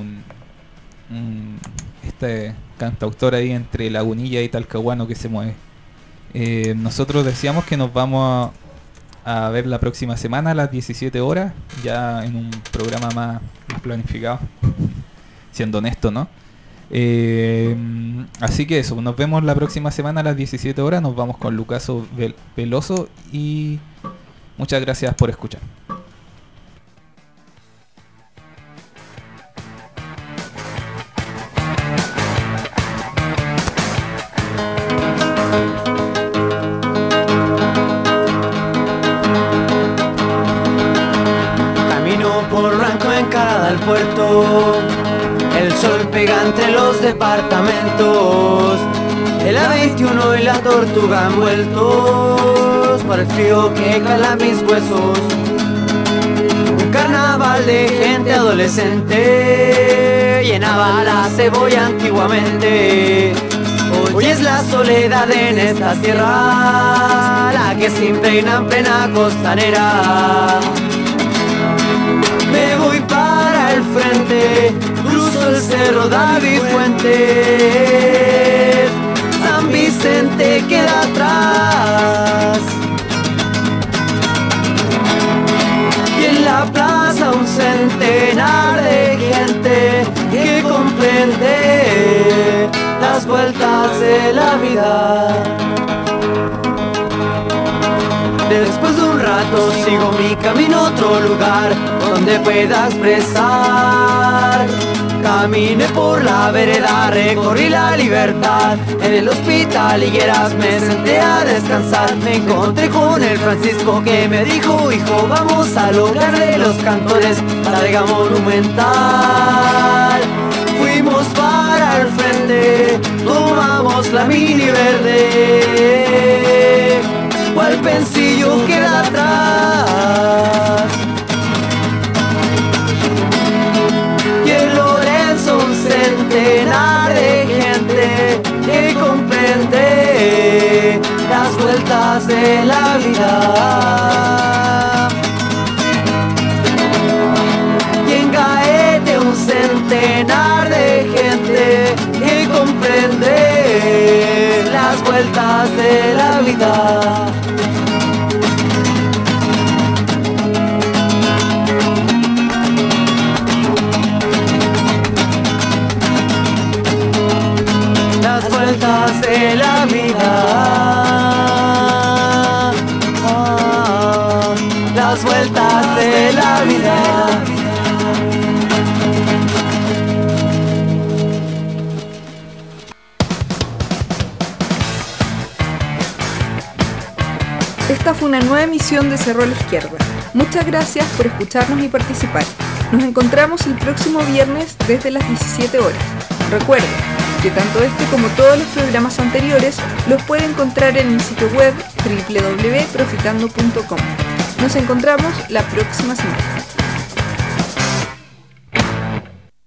este cantautor ahí entre Lagunilla y Talcahuano que se mueve. Nosotros decíamos que nos vamos a ver la próxima semana a las 17 horas, ya en un programa más planificado, siendo honesto, ¿no? Así que eso, nos vemos la próxima semana a las 17 horas, nos vamos con Lucaso Veloso y muchas gracias por escuchar. Al puerto, el sol pega entre los departamentos, el A21 y la Tortuga envueltos por el frío que cala mis huesos. Un carnaval de gente adolescente llenaba la cebolla antiguamente. Hoy es la soledad en esta tierra la que se impregna en plena costanera. Me voy para el frente, cruzo el cerro David Fuentes, San Vicente queda atrás. Y en la plaza un centenar de gente que comprende las vueltas de la vida. Después de un rato sigo mi camino a otro lugar donde pueda expresar. Caminé por la vereda, recorrí la Libertad. En el hospital Higueras me senté a descansar. Me encontré con el Francisco que me dijo: hijo, vamos al hogar de los cantores, Larga Monumental. Fuimos para el frente, tomamos la mini verde. Cual pensillo queda atrás. Y en Lorenzo un centenar de gente que comprende las vueltas de la vida. Y en Gaete un centenar de gente que comprende las vueltas de la vida. Las vueltas de la vida, las vueltas de la vida. Esta fue una nueva emisión de Cerro a la Izquierda. Muchas gracias por escucharnos y participar. Nos encontramos el próximo viernes desde las 17 horas. Recuerden que tanto este como todos los programas anteriores los puede encontrar en mi sitio web www.profitando.com. Nos encontramos la próxima semana.